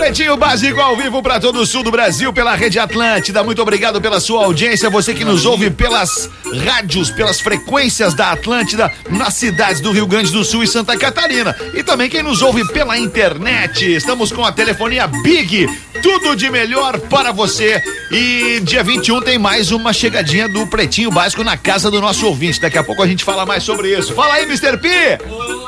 Pretinho Básico ao vivo para todo o sul do Brasil pela Rede Atlântida. Muito obrigado pela sua audiência. Você que nos ouve pelas rádios, pelas frequências da Atlântida nas cidades do Rio Grande do Sul e Santa Catarina. E também quem nos ouve pela internet. Estamos com a telefonia Big. Tudo de melhor para você. E dia 21 tem mais uma chegadinha do Pretinho Básico na casa do nosso ouvinte. Daqui a pouco a gente fala mais sobre isso. Fala aí, Mr. P!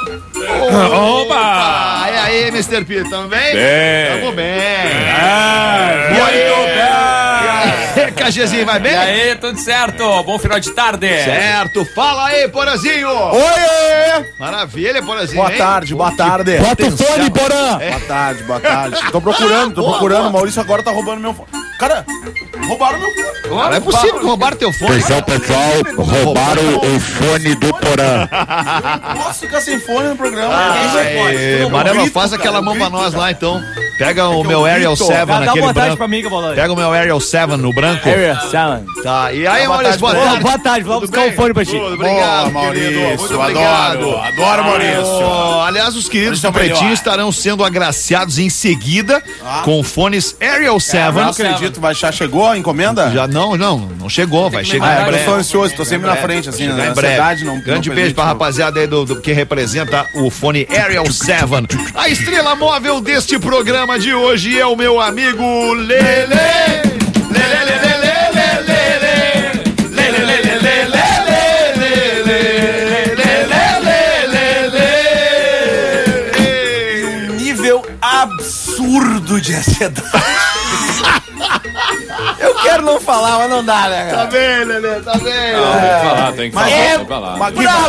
Opa! E aí, Mr. P, tamo bem? Tamo bem. Muito bem. KGzinho, vai bem? E aí, tudo certo? Bom final de tarde. Certo. Fala aí, Porazinho. Oi! Maravilha, Porazinho. Boa tarde. Bota o fone, Porã. Boa tarde. Tô procurando. O Maurício agora tá roubando meu fone. Cara, roubaram meu fone. Não é possível que roubaram teu fone. Atenção, pessoal, roubaram o fone do Porã. Posso ficar sem fone no programa? Marema, faz aquela mão pra nós lá, então. Pega o meu Ariel 7 naquele branco. Pra mim, Pega o meu Ariel 7 no branco. Ariel 7. Tá, e aí, Maurício, boa tarde. Boa tarde, vamos buscar um fone pra ti. Obrigado, Maurício. muito obrigado. Adoro, Maurício. Aliás, os queridos do Pretinho estarão sendo agraciados em seguida com fones Ariel 7. Não acredito, já chegou a encomenda? Já não chegou, vai chegar em Eu breve. tô ansioso, tô sempre na frente, assim, Chegar na em breve. ansiedade. Grande beijo pra rapaziada aí do que representa o fone Ariel 7. A estrela móvel deste programa de hoje é o meu amigo Lele. Um nível absurdo de ansiedade. Eu quero não falar, mas não dá, né, cara? Tá bem, Lele, tá bem. Tem que falar.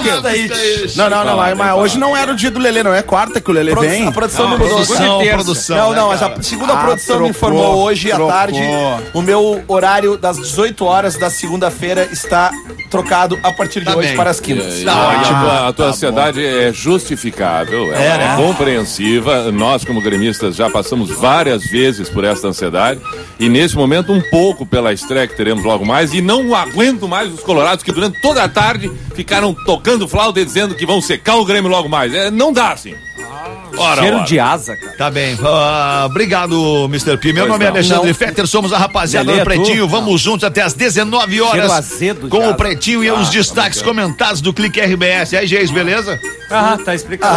Mas hoje não era o dia do Lelê, não é quarta que o Lelê vem. A produção me Produção. Não, mas a segunda produção me informou hoje à tarde. O meu horário das 18 horas da segunda-feira está trocado a partir de hoje para as quintas. A tua ansiedade é justificável, é compreensiva. Nós, como gremistas, já passamos várias vezes por essa ansiedade. E nesse momento, um pouco pela estreia que teremos logo mais. E não aguento mais os colorados que durante toda a tarde ficaram tocando flauta e dizendo que vão secar o Grêmio logo mais. Não dá assim. Cheiro de asa, cara. Tá bem. Obrigado, Mr. P. Meu nome é Alexandre Fetter, somos a rapaziada do Pretinho. Vamos juntos até as 19 horas com o Pretinho e os destaques comentados do Clique RBS. Aí, Geis, beleza? Tá explicado.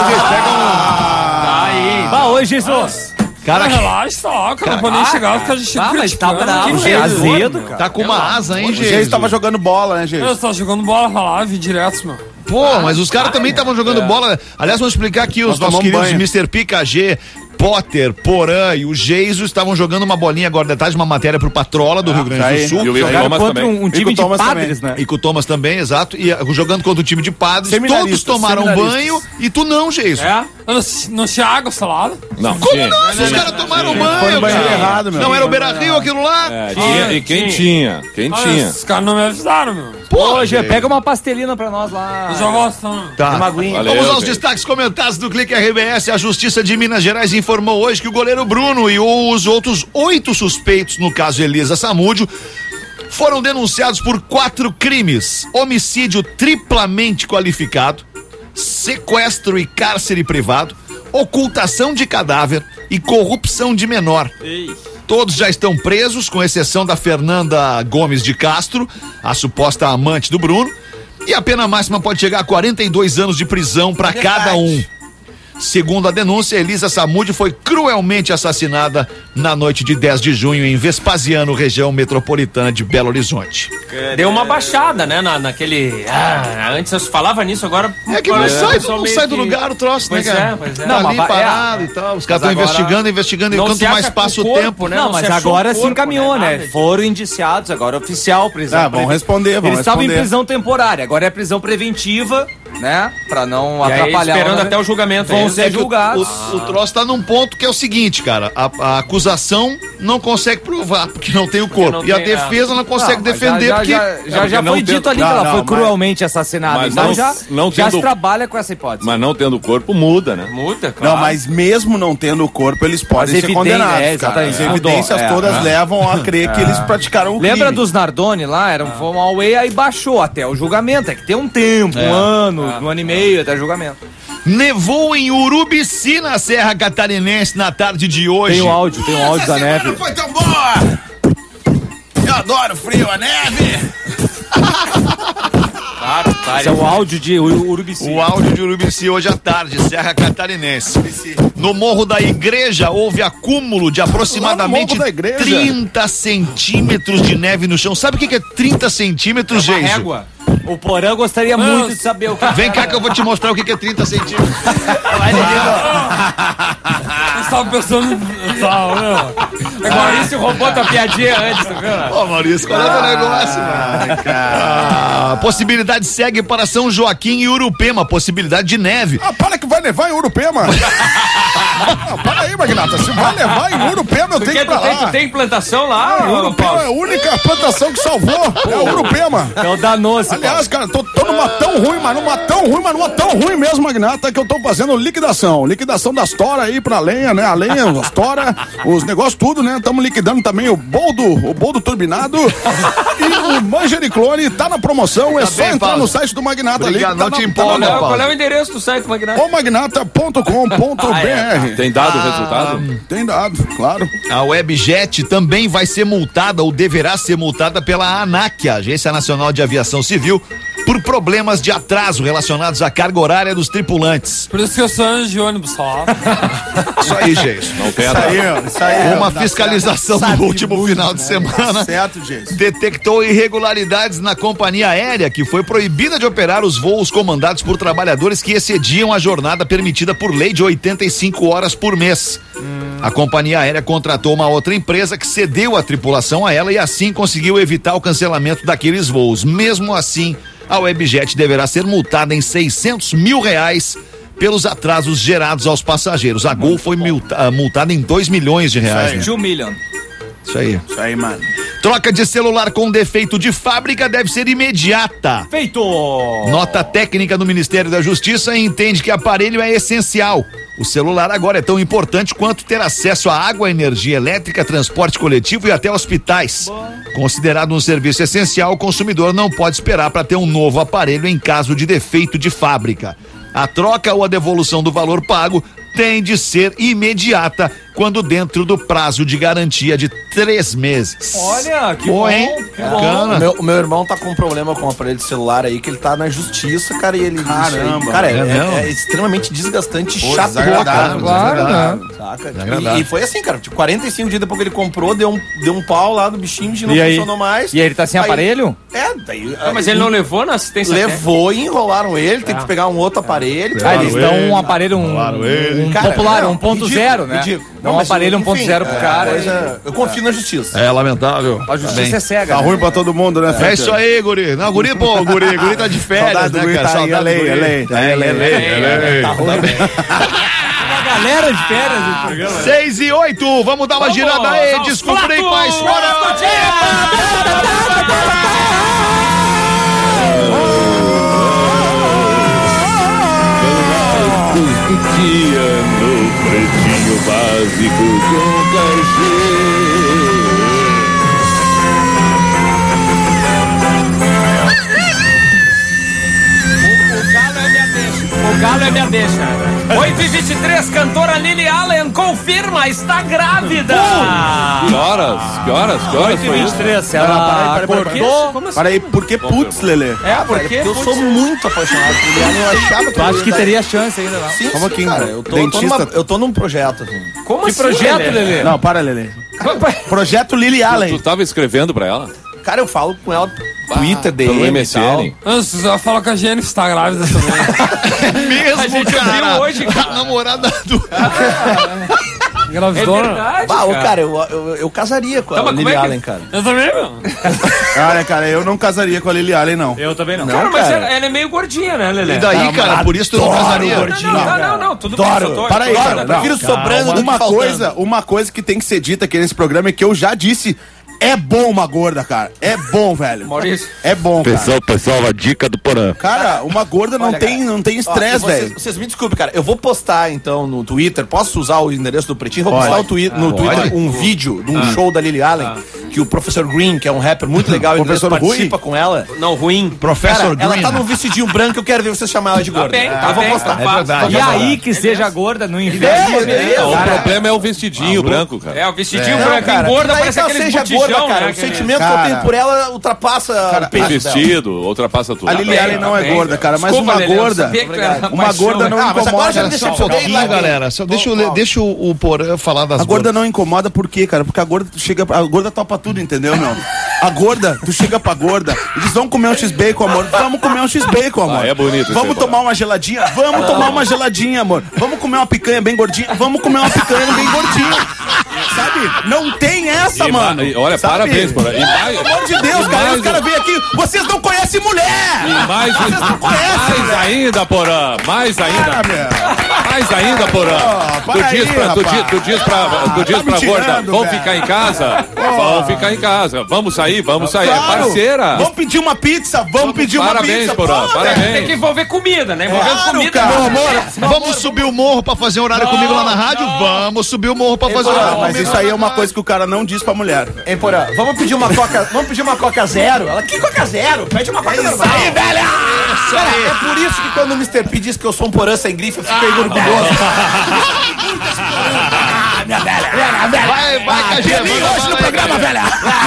Oi, Jesus. Cara, relaxa só, cara. Não vou nem chegar porque a gente mas tá bravo, azedo, cara. Tá com uma asa, hein, O Geis tava jogando bola, né, Geis? Eu tava jogando bola pra lá, vi direto, meu. Pô, mas os caras também estavam jogando bola. Aliás, vamos explicar aqui, os nossos queridos Mr. P, KG, Potter, Porã e o Geiso estavam jogando uma bolinha agora de tarde, uma matéria pro Patrola do Rio Grande do Sul. E o Jogaram Thomas contra também. um time de padres, né? E com o Thomas também, exato. E jogando contra o time de padres. Todos tomaram banho e tu não, Geiso. Não tinha água salada? Não. Como não? Os caras tomaram banho, cara. Errado, meu. Não era o Beira-Rio aquilo lá? E quem tinha? Os caras não me avisaram, meu. Pô, Gê, pega uma pastelina pra nós lá. Eu já gosto, né? Tá. Uma aguinha. Valeu, Vamos aos gente. destaques comentados do Clique RBS. A Justiça de Minas Gerais informou hoje que o goleiro Bruno e os outros 8 suspeitos, no caso Elisa Samúdio, foram denunciados por 4 crimes: homicídio triplamente qualificado, sequestro e cárcere privado, ocultação de cadáver e corrupção de menor. Todos já estão presos, com exceção da Fernanda Gomes de Castro, a suposta amante do Bruno, e a pena máxima pode chegar a 42 anos de prisão para cada um. Segundo a denúncia, Elisa Samúdio foi cruelmente assassinada na noite de 10 de junho em Vespasiano, região metropolitana de Belo Horizonte. Deu uma baixada, né, naquele... antes eu falava nisso, agora... É que não sai do lugar o troço, né, cara? Pois é. Tá ali parado e tal. Os caras estão investigando, e quanto mais passa o tempo, né? Não, mas agora se encaminhou, né? Foram indiciados, agora oficial, prisão. Vão responder, Eles estavam em prisão temporária, agora é prisão preventiva, né? Pra não atrapalhar. Esperando até o julgamento. Vão ser julgados. O troço tá num ponto que é o seguinte, cara. A acusação não consegue provar, porque não tem o corpo. E a defesa não consegue defender, porque... Já foi dito ali que ela foi cruelmente assassinada. Então já se trabalha com essa hipótese. Mas não tendo corpo, muda, né? Muda, claro. Não, mas mesmo não tendo o corpo, eles podem ser condenados, cara. As evidências todas levam a crer que eles praticaram o crime. Lembra dos Nardoni lá? Foi uma way, aí baixou até o julgamento. É que tem um tempo, um ano. no ano e meio, até julgamento. Nevou em Urubici, na Serra Catarinense, na tarde de hoje. Tem um áudio da neve. Não foi tão boa! Eu adoro frio, a neve! Esse é o áudio de Urubici. O áudio de Urubici hoje à tarde, Serra Catarinense. No Morro da Igreja houve acúmulo de aproximadamente 30 centímetros de neve no chão. Sabe o que é 30 centímetros, gente? Régua. O Porã gostaria muito de saber o que Vem cá que eu vou te mostrar o que é 30 centímetros. Eu estava pensando. Maurício roubou tua piadinha antes, viu? Ô, Maurício, qual é o teu negócio, mano? A possibilidade segue para São Joaquim e Urupema, possibilidade de neve. Para que vai nevar em Urupema. Para aí, Magnata, se vai nevar em Urupema, eu tenho que ir pra lá. Tu tem plantação lá? Urupema é a única plantação que salvou, é a Urupema. É o Danou-se. Aliás, cara, tô numa tão ruim mesmo, Magnata, que eu tô fazendo liquidação das toras aí pra lenha, né? A lenha, as toras, os negócios tudo, né? Estamos liquidando também o boldo turbinado e o Manjericlone tá na promoção, é só entrar no site do Magnata ali. Não te empolga, qual é o endereço do site do Magnata? Omagnata.com.br. Tem dado o resultado? Tem dado, claro. A Webjet também vai ser multada ou deverá ser multada pela ANAC, a Agência Nacional de Aviação Civil, por problemas de atraso relacionados à carga horária dos tripulantes. Por isso que eu sou anjo de ônibus só. Isso aí, gente. Não tem Isso aí. Uma fiscalização no último final de semana Certo, gente. detectou irregularidades na companhia aérea, que foi proibida de operar os voos comandados por trabalhadores que excediam a jornada permitida por lei de 85 horas por mês. A companhia aérea contratou uma outra empresa que cedeu a tripulação a ela e assim conseguiu evitar o cancelamento daqueles voos. Mesmo assim, a Webjet deverá ser multada em R$600 mil pelos atrasos gerados aos passageiros. A Gol foi multada em R$2 milhões. Né? 2 milhões. Isso aí. Isso aí, mano. Troca de celular com defeito de fábrica deve ser imediata. Feito! Nota técnica do Ministério da Justiça entende que aparelho é essencial. O celular agora é tão importante quanto ter acesso a água, energia elétrica, transporte coletivo e até hospitais. Considerado um serviço essencial, o consumidor não pode esperar para ter um novo aparelho em caso de defeito de fábrica. A troca ou a devolução do valor pago tem de ser imediata quando dentro do prazo de garantia de 3 meses. Olha, que bom, hein? Que bom. O meu irmão tá com um problema com o aparelho de celular aí, que ele tá na justiça, cara, e ele... Caramba. Aí, cara, é extremamente desgastante e chato. Claro, né? Saca? E foi assim, cara, tipo, 45 dias depois que ele comprou, deu um pau lá do bichinho, não funcionou mais. E aí ele tá sem aparelho? Daí... mas ele não levou na assistência Levou e enrolaram ele, tem que pegar um outro aparelho. Eles dão um aparelho, um cara, popular, não, 1.0, né? Ridículo. Dá um aparelho 1.0 pro cara. Eu confio na justiça. É lamentável. A justiça é cega. Tá ruim pra todo mundo, né? É isso aí, guri. Não, guri, pô, guri tá de férias, né, cara? Saudade do guri. É lei. Tá ruim. Uma galera de férias no programa. 6 e 8, vamos dar uma girada aí, descobrir quais foram. Dia no Pretinho Básico com Cachê. O galo é minha deixa. 8h23, cantora Lily Allen confirma, está grávida. Que horas foi isso? 8h23, ela acordou. Peraí, por que putz, Lelê? Porque eu sou muito apaixonado por Lily Allen, eu achava que... Tu acha que teria chance ainda lá? Sim, Como aqui, cara, eu tô num projeto. Como que assim, projeto, Lelê? Não, para, Lelê. Projeto Lily Allen. Tu tava escrevendo pra ela? Cara, eu falo com ela Twitter, pelo DM MSN. Você já falou que a Jennifer está grávida também. Mesmo, A gente cara. viu hoje, cara. A namorada do... Gravidona. verdade, cara, eu casaria com a mas como Lily é que- Allen, cara. Eu também, meu. Cara, eu não casaria com a Lily Allen, não. Eu também não. Não, Cara, mas cara. ela é meio gordinha, né, Lelê? E daí, cara, por isso tu não casaria? Não, tudo bem. só tô- Para aí, Claro, cara. Eu prefiro sobrando do que faltando. Uma coisa que tem que ser dita aqui nesse programa é que eu já disse É bom uma gorda, cara. É bom, velho. Maurício. É bom, cara. Pessoal, a dica do Porã. Cara, uma gorda não tem estresse, velho. Vocês me desculpem, cara. Eu vou postar, então, no Twitter. Posso usar o endereço do Pretinho? Vou postar no Twitter um vídeo de um show da Lily Allen, que o Professor Green, que é um rapper muito legal, participa com ela. Não, ruim. Professor Green. Ela tá num vestidinho branco, eu quero ver vocês chamar ela de gorda. Eu vou postar. É verdade. E aí que seja gorda no inverno. O problema é o vestidinho branco, cara. É, o vestidinho branco. Em gorda parece aquele botijão, cara. né? O sentimento que eu tenho por ela ultrapassa o peso Vestido, ultrapassa tudo. A Lily Allen não é gorda, cara, mas Desculpa, uma Lelê, eu gorda. sabia que tu era Uma paixão, gorda não mas agora incomoda. já deixa Só um pouquinho, galera. Só deixa o Porã falar das A gorda não incomoda por quê, cara? Porque a gorda topa tudo, entendeu, meu? A gorda, tu chega pra gorda e diz, vamos comer um X-Bacon, amor. Vamos comer um X-Bacon, amor. É bonito. Vamos tomar uma geladinha? Vamos tomar uma geladinha, amor. Vamos comer uma picanha bem gordinha? Vamos comer uma picanha bem gordinha. Sabe? Não tem essa, mano. Olha, sabe? parabéns, Porã. Pelo amor de Deus, cara. Os caras vêm aqui, vocês não conhecem mulher! Mais ainda, Porã. Mais ainda. Mais ainda, Porã. Tu diz pra gorda, vamos ficar em casa? Vamos ficar em casa. Vamos sair. É parceira. Vamos pedir uma pizza. Vamos pedir uma pizza. Parabéns, Porã. Parabéns. Tem que envolver comida, né? Envolvendo comida. Cara. Meu amor, vamos subir o morro pra fazer horário comigo lá na rádio? Vamos subir o morro pra fazer horário Mas comigo. isso aí é uma coisa que o cara não diz pra mulher. Hein, Porã? Vamos pedir uma Coca Zero? Ela, que Coca Zero? Pede uma Coca Zero. Isso aí, velho! Cara, é por isso que quando o Mr. P diz que eu sou um Porã sem grife, eu fiquei orgulhoso. Minha velha. Vai, Cajê, Hoje no programa, velha.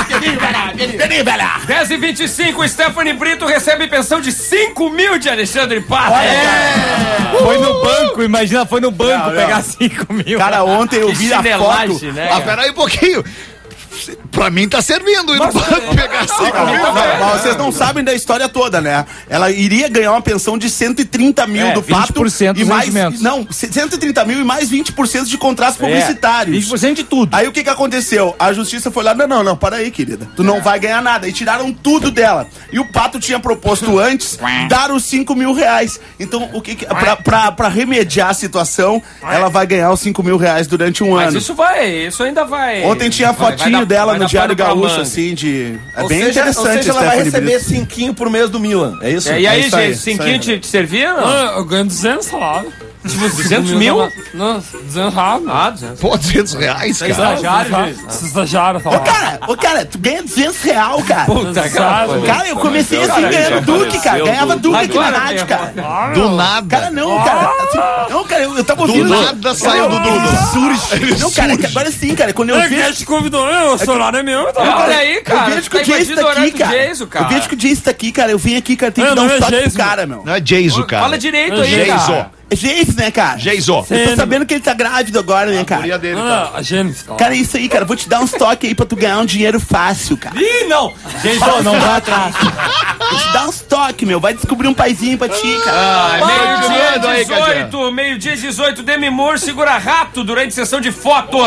10h25, Stephanie Brito recebe pensão de 5 mil de Alexandre Pato. Foi no banco, imagina, foi no banco pegar 5 mil. Cara, ontem eu vi a foto. Né, Ah, peraí um pouquinho. Pra mim tá servindo ir no banco pegar 5 mil. Mas vocês não sabem da história toda, né? Ela iria ganhar uma pensão de 130 mil do Pato 20% e dos mais, rendimentos. não, 130 mil e mais 20% de contratos publicitários. 20% de tudo. Aí o que aconteceu? A justiça foi lá, não, para aí, querida. Tu não vai ganhar nada. E tiraram tudo dela. E o Pato tinha proposto antes dar os 5 mil reais. Então, o que pra remediar a situação, ela vai ganhar os 5 mil reais durante um ano. Isso ainda vai. Ontem tinha a fotinho dela no Diário Gaúcho, assim, de... É bem interessante. Ou seja, ela vai Stephanie receber Brito. 5 por mês do Milan. É isso? E aí, isso aí, gente, 5 te servia? Não? Eu ganho 200 salários. Tipo, 200 mil? Não, 200 reais. Ah, 200. Pô, 200 reais, cara. Estagiário, salário. Ô, cara, tu ganha 200 real, cara. Puta, Cara, eu comecei assim ganhando Duque, cara. Ganhava Duque aqui na rádio, cara. Do nada. Cara, não, cara. Não, cara, eu tava ouvindo... Do nada saiu do Dudu. Não, cara, agora sim, cara, quando eu Quem vejo... te convidou? O celular é meu, tá? Olha aí, cara. Eu vejo que o Jason tá aqui, cara. Eu vejo que o Jason tá aqui, cara. Eu vim aqui, cara, tem que dar um toque pro cara, meu. Não é Jason, cara. Fala direito aí, Jason. cara. É Jason, né, cara? Jason. Eu tô sabendo que ele tá grávido agora, né, cara? Guria dele, tá? Não, a gente. Cara, é isso aí, cara. Vou te dar uns toques aí pra tu ganhar um dinheiro fácil, cara. Ih, não. Jason, não vai atrás. Vou te dar uns toques, meu. Vai descobrir um paizinho pra ti, cara. Meio-dia 18, Demi Moore segura rato durante sessão de fotos.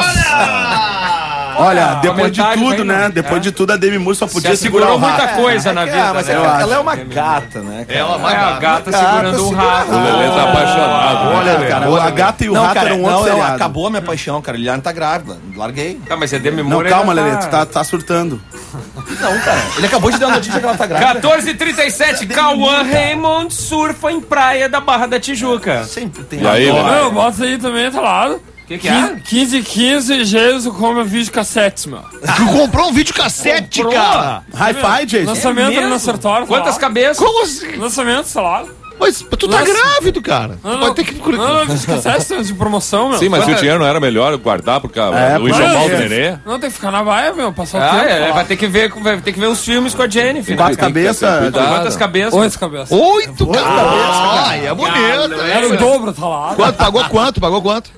Olha, depois de comentários tudo, aí, né? não. Depois de tudo, a Demi Moore só podia Já segurar o segurou rato. muita coisa na vida, Mas né? ela é uma gata, né? Cara? Ela É a gata segurando um rato. O Lelê tá apaixonado. Olha, cara, a gata e o rato eram outro seriado. Acabou a minha paixão, cara. Liliane tá grávida. Larguei. Tá, mas é Demi Não, Moore. calma, ainda Lelê, tu tá surtando. Não, cara. Ele acabou de dar a notícia que ela tá grávida. 14h37, Cauã Raymond surfa em praia da Barra da Tijuca. Sempre tem. E aí, Lelê? Eu boto aí também, tá lá. O que é? 15 Jason come vídeo cassete, meu. Tu comprou um videocassete, cara. Hi-Fi, Jason. Lançamento mesmo? no acertório. Quantas cabeças? Como assim? Lançamento, salário. Mas tu tá grávido, cara. Tu pode ter que... Não, vídeo cassete de promoção, meu. Sim, mas o dinheiro não era melhor guardar por causa do enxoval do nenê? Não, tem que ficar na baia, meu. Passar o tempo. Vai ter que ver os filmes com a Jennifer. 4 cabeças. Quantas cabeças? 8 cabeças. 8 cabeças, cara. É bonito. Era o dobro, tá lá. Quanto? Pagou quanto? Pagou quanto?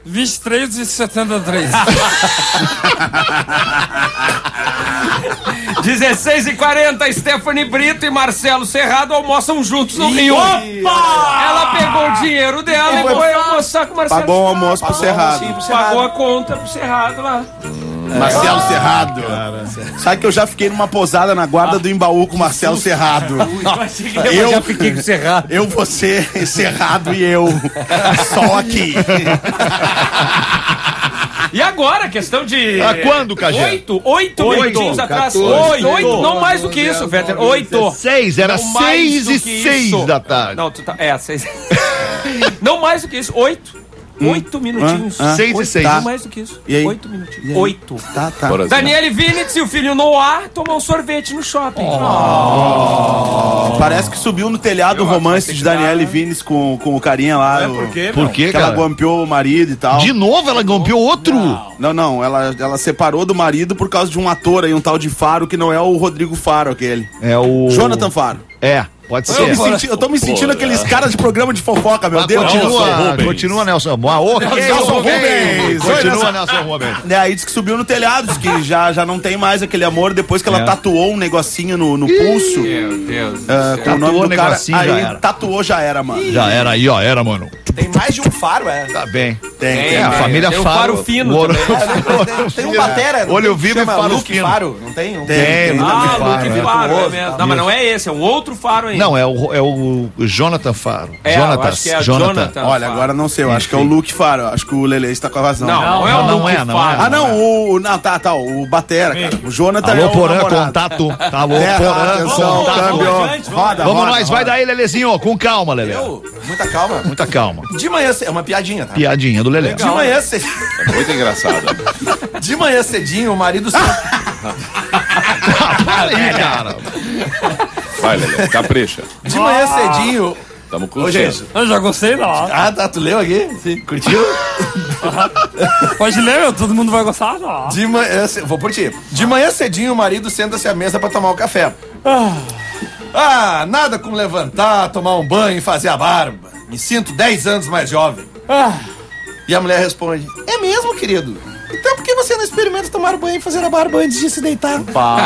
23,73. 16h40, Stephanie Brito e Marcelo Serrado almoçam juntos no Rio. Ela pegou o dinheiro dela e foi almoçar com o Marcelo. Pagou o almoço pro Cerrado. Pagou a conta pro Cerrado lá. Marcelo Serrado. Sabe que eu já fiquei numa posada na guarda do Embaú com o Marcelo Serrado. Eu já fiquei com o Cerrado. Eu, você, Serrado e eu. Só aqui. E agora, questão de... Quando, Cajé? 8 minutinhos atrás. 8, não mais do que isso, Vetter. 8. 6, era 6:06 da tarde. Não, tu tá... 6. Não mais do que isso, 8. 8 minutinhos. 6:06. Não mais do que isso. 8 minutinhos. 8. Tá. Daniele Vinitz e o filho Noah tomam um sorvete no shopping. Parece que subiu no telhado o romance de Daniele Vinitz com o carinha lá. Por quê? Por quê, Que cara? ela golpeou o marido e tal. De novo ela golpeou outro? Não, ela separou do marido por causa de um ator aí, um tal de Faro, que não é o Rodrigo Faro, aquele. É o... Jonathan Faro. Pode ser. Eu tô me sentindo aqueles caras de programa de fofoca, meu Deus. Continua, Nelson. Nelson Rubens. Continua, Nelson Rubens. Aí diz que subiu no telhado, diz que já não tem mais aquele amor depois que ela tatuou um negocinho no pulso. Meu Deus. Com o nome do cara. Negocinho, já Aí era. tatuou, já era, mano. Já era aí, ó. Era, mano. Tem mais de um Faro, Tá bem. Tem. A família Tem o Faro. Faro fino Ouro- Tem um batera. não Olho tem? vivo e Chama Faro Luke fino. Faro, não tem? Tem. Luke Faro, Luke é. Faro, é mesmo. Não, mas não é esse, é um outro Faro aí. Não, é o Jonathan Faro. eu acho que é Jonathan. Olha, agora não sei, eu acho que é o Luke Faro. Acho que o Lele está com a razão. Não é o não Luke é, não Faro. é. O Batera, cara. O Jonathan é Alô, o Porã, namorado. contato. Alô, Atenção, Porã, câmbio. contato. Roda, Vamos roda, nós, vai roda. daí, Lelezinho, ó, com calma, Lele. Muita calma. Muita calma. De manhã, é uma piadinha, tá? Piadinha do Lele. De manhã cedinho. É muito engraçado. De manhã cedinho, o marido... Para aí, cara. Vai, Lelê, capricha. De manhã cedinho... Tamo Ô, curtindo. gente. Eu já gostei da. Ah, tá, tu leu aqui? Sim. Curtiu? Pode ler, meu, todo mundo vai gostar da. De manhã... Vou por ti. De manhã cedinho, o marido senta-se à mesa pra tomar o café. Nada como levantar, tomar um banho e fazer a barba. Me sinto 10 anos mais jovem. E a mulher responde: é mesmo, querido? Então por que você não experimenta tomar banho e fazer a barba antes de se deitar?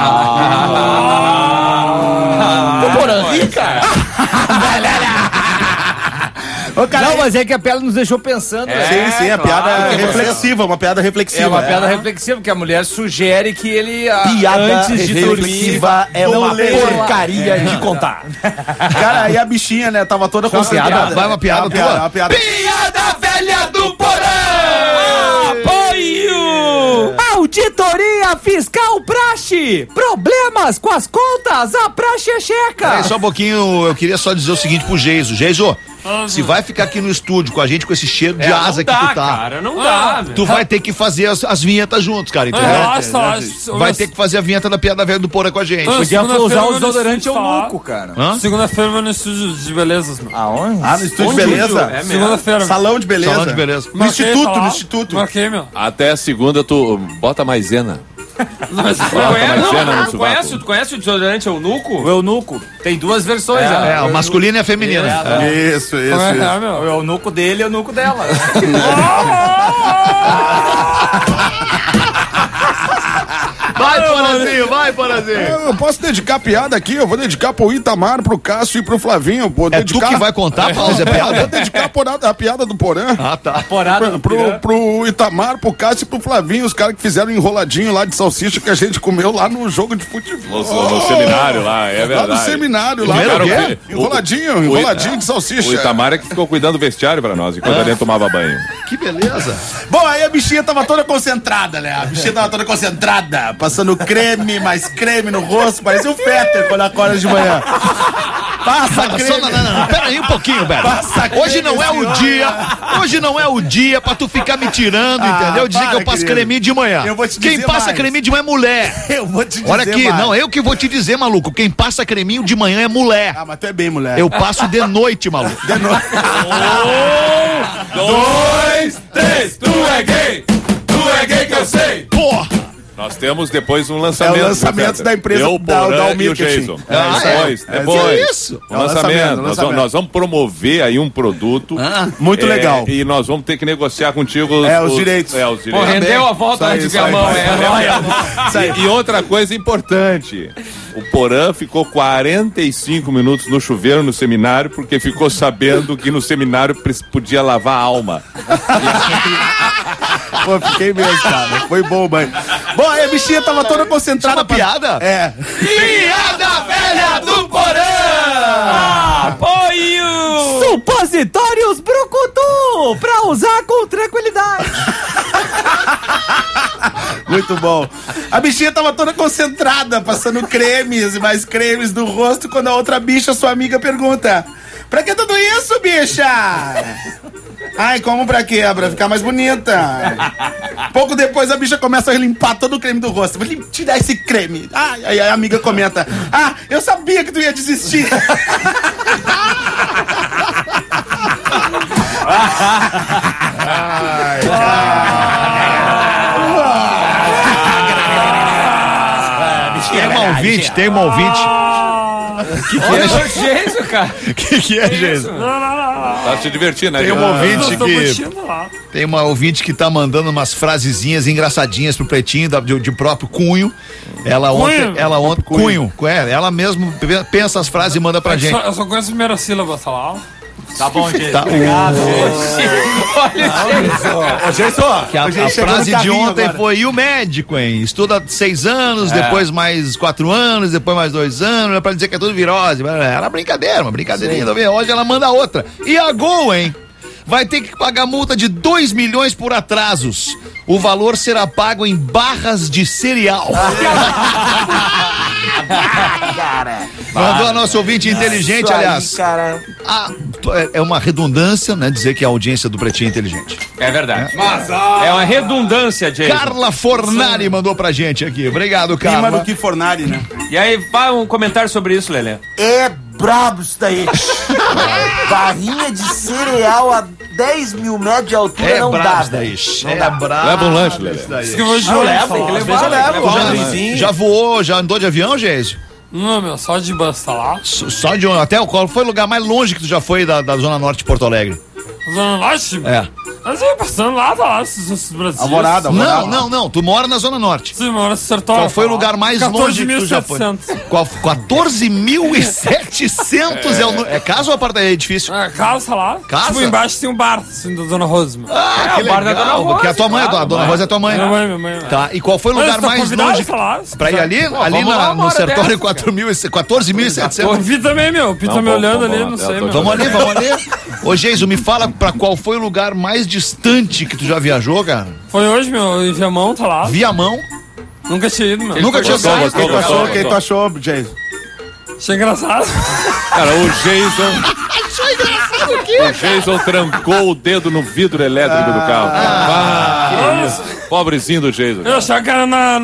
Porã, cara. Ô, cara, não, mas é que a piada nos deixou pensando. Sim, a piada é reflexiva, uma piada reflexiva. É uma piada reflexiva, porque a mulher sugere que ele, Piada antes de dormir, reflexiva é não uma lê. porcaria de contar. Cara, aí a bichinha, né, tava toda concentrada. Vai uma piada tua. Uma piada. Piada velha do Porã! Apoio! Auditoria Fiscal Praxe! Problemas com as contas? A Praxe é checa! Peraí, só um pouquinho, eu queria só dizer o seguinte pro Geiso. Geiso, se vai ficar aqui no estúdio com a gente com esse cheiro de asa que tu tá, cara, não dá, meu. tu vai ter que fazer as vinhetas juntos, cara, entendeu? Vai ter que fazer a vinheta da piada velha do Porã com a gente. Podia usar o desodorante eunuco, cara. Segunda-feira eu vou no estúdio de belezas, meu. Aonde? No estúdio de beleza? É mesmo. Segunda-feira. Salão de beleza. Salão de beleza. No instituto. Marquei, meu. Até segunda tu bota maisena. Tu conhece o desodorante eunuco? O eunuco. Tem duas versões, É, o masculino e a feminina. Isso. Como é que é, meu? O eunuco dele e o eunuco dela. Vai, Porazinho. Eu posso dedicar piada aqui, eu vou dedicar pro Itamar, pro Cássio e pro Flavinho. É tu que vai contar pra fazer Eu vou piada? dedicar a piada do Porã. Ah, tá. Pro Itamar, pro Cássio e pro Flavinho, os caras que fizeram enroladinho lá de salsicha que a gente comeu lá no jogo de futebol. No seminário lá, é verdade. Lá no seminário, lá. Primeiro Cara, o quê? Enroladinho de salsicha. O Itamar é que ficou cuidando do vestiário pra nós, enquanto a gente tomava banho. Que beleza. Bom, aí a bichinha tava toda concentrada, né? A bichinha tava toda concentrada, passando creme, mais creme no rosto, parecia o Fetter quando acorda de manhã. Passa creme. Não, pera aí um pouquinho, velho. Hoje não é o dia pra tu ficar me tirando, entendeu? Dizer que eu passo querido. creminho de manhã. Eu vou te Quem dizer passa mais. creminho de manhã é mulher. Eu vou te dizer Olha aqui, mais. não, eu que vou te dizer, maluco. Quem passa creminho de manhã é mulher. Ah, mas tu é bem, mulher. Eu passo de noite, maluco. 2, 3, tu é gay que eu sei. Porra! Nós temos depois um lançamento. É o lançamento Fetter. da empresa Eu, da Porã e o Almirketing. Jason. Que Depois. isso? O lançamento. lançamento. Nós vamos promover aí um produto. Muito legal. E nós vamos ter que negociar contigo os direitos. os Pô, direitos. rendeu a volta antes de ver a mão, E outra coisa importante, o Porã ficou 45 minutos no chuveiro no seminário porque ficou sabendo que no seminário podia lavar a alma. Pô, fiquei mesmo, cara. Foi bom, mãe. Bom, aí a bichinha tava toda concentrada. Uma piada? É. Piada velha do Porã! Apoio! Supositórios Brucutu! Pra usar com tranquilidade! Muito bom. A bichinha tava toda concentrada, passando cremes e mais cremes no rosto, quando a outra bicha, sua amiga, pergunta: pra que tudo isso, bicha? Ai, como pra quê? Pra ficar mais bonita. Pouco depois a bicha começa a limpar todo o creme do rosto. Vou tirar esse creme. Aí a amiga comenta: eu sabia que tu ia desistir. Tem um ouvinte. Que é isso, cara? Que é, Jesus? Tá se divertindo, né? Tem um ouvinte que... Tem uma ouvinte que tá mandando umas frasezinhas engraçadinhas pro Pretinho, de próprio cunho. Ela ontem... Cunho. Ela mesmo pensa as frases e manda pra gente. Eu só conheço a primeira sílaba, tá lá. Tá bom, gente. Tá, a frase de ontem foi: e o médico, hein? Estuda 6 anos, depois mais 4 anos, depois mais 2 anos, pra dizer que é tudo virose. Era brincadeira, uma brincadeirinha. Hoje ela manda outra. E a Gol, hein? Vai ter que pagar multa de 2 milhões por atrasos. O valor será pago em barras de cereal. Mandou a nossa ouvinte inteligente, aliás. É uma redundância, né? Dizer que a audiência do Pretinho é inteligente. É verdade. É uma redundância, Jason. Carla Fornari mandou pra gente aqui. Obrigado, Carla. Clima do que Fornari, né? E aí, vai um comentário sobre isso, Lelê. É brabo isso daí. Barrinha de cereal a 10 mil metros de altura não dá, velho. Leva um lanche, Lelê. Já voou, já andou de avião, Geisio? Não, meu, só de bus, tá lá. Só de até qual foi o lugar mais longe que tu já foi da Zona Norte de Porto Alegre? Zona Norte? É. Mas eu passando lá, tá lá, esses Brasil. Alvorada. Não, tu mora na Zona Norte. Sim, mora no Sertão. Qual foi o lugar mais longe que tu já foi? 14.700 é casa ou apartamento? É edifício? É, casa, tá lá. Casa? Tipo, embaixo tem um bar, assim, da Dona Rosa. Que o bar da Dona Rosa. Porque a tua mãe, a Dona Rosa é tua mãe. Minha mãe. Tá, e qual foi o lugar mais longe? Pra ir ali? Ali no Sertório, 14.700. O Pi também, meu. O Pi tá me olhando ali, não sei, meu. Vamos ali. Ô, Geiso, me fala pra qual foi o lugar mais distante que tu já viajou, cara? Foi hoje, meu, em Viamão, tá lá. Viamão? Nunca tinha ido, meu. Nunca tinha saído. Quem tu achou, Jason? Achei engraçado. Cara, o Jason trancou o dedo no vidro elétrico do carro. Que isso. Pobrezinho do Jason. Eu achava que era na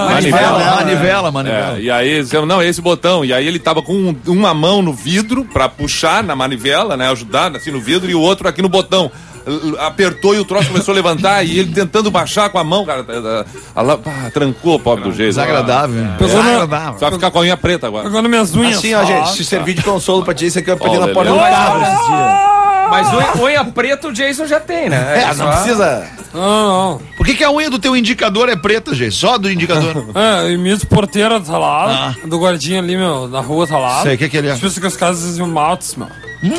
manivela. E aí, não, é esse botão. E aí ele tava com uma mão no vidro pra puxar na manivela, né? Ajudar assim no vidro e o outro aqui no botão. Apertou e o troço começou a levantar e ele tentando baixar com a mão, cara. Trancou o pobre do Jason. Desagradável. Vai ficar com a unha preta agora. Pegando minhas unhas. Assim, ó, gente, se servir de consolo pra ti, isso aqui eu peguei na porta do carro esses dias. Mas unha preta o Jason já tem, né? Não precisa. Não. Por que a unha do teu indicador é preta, gente? Só do indicador? E mesmo porteira tá lá, do guardinha ali, meu, na rua tá lá. Sei, o que ele é? Tipo assim, que as casas esmaltes, meu.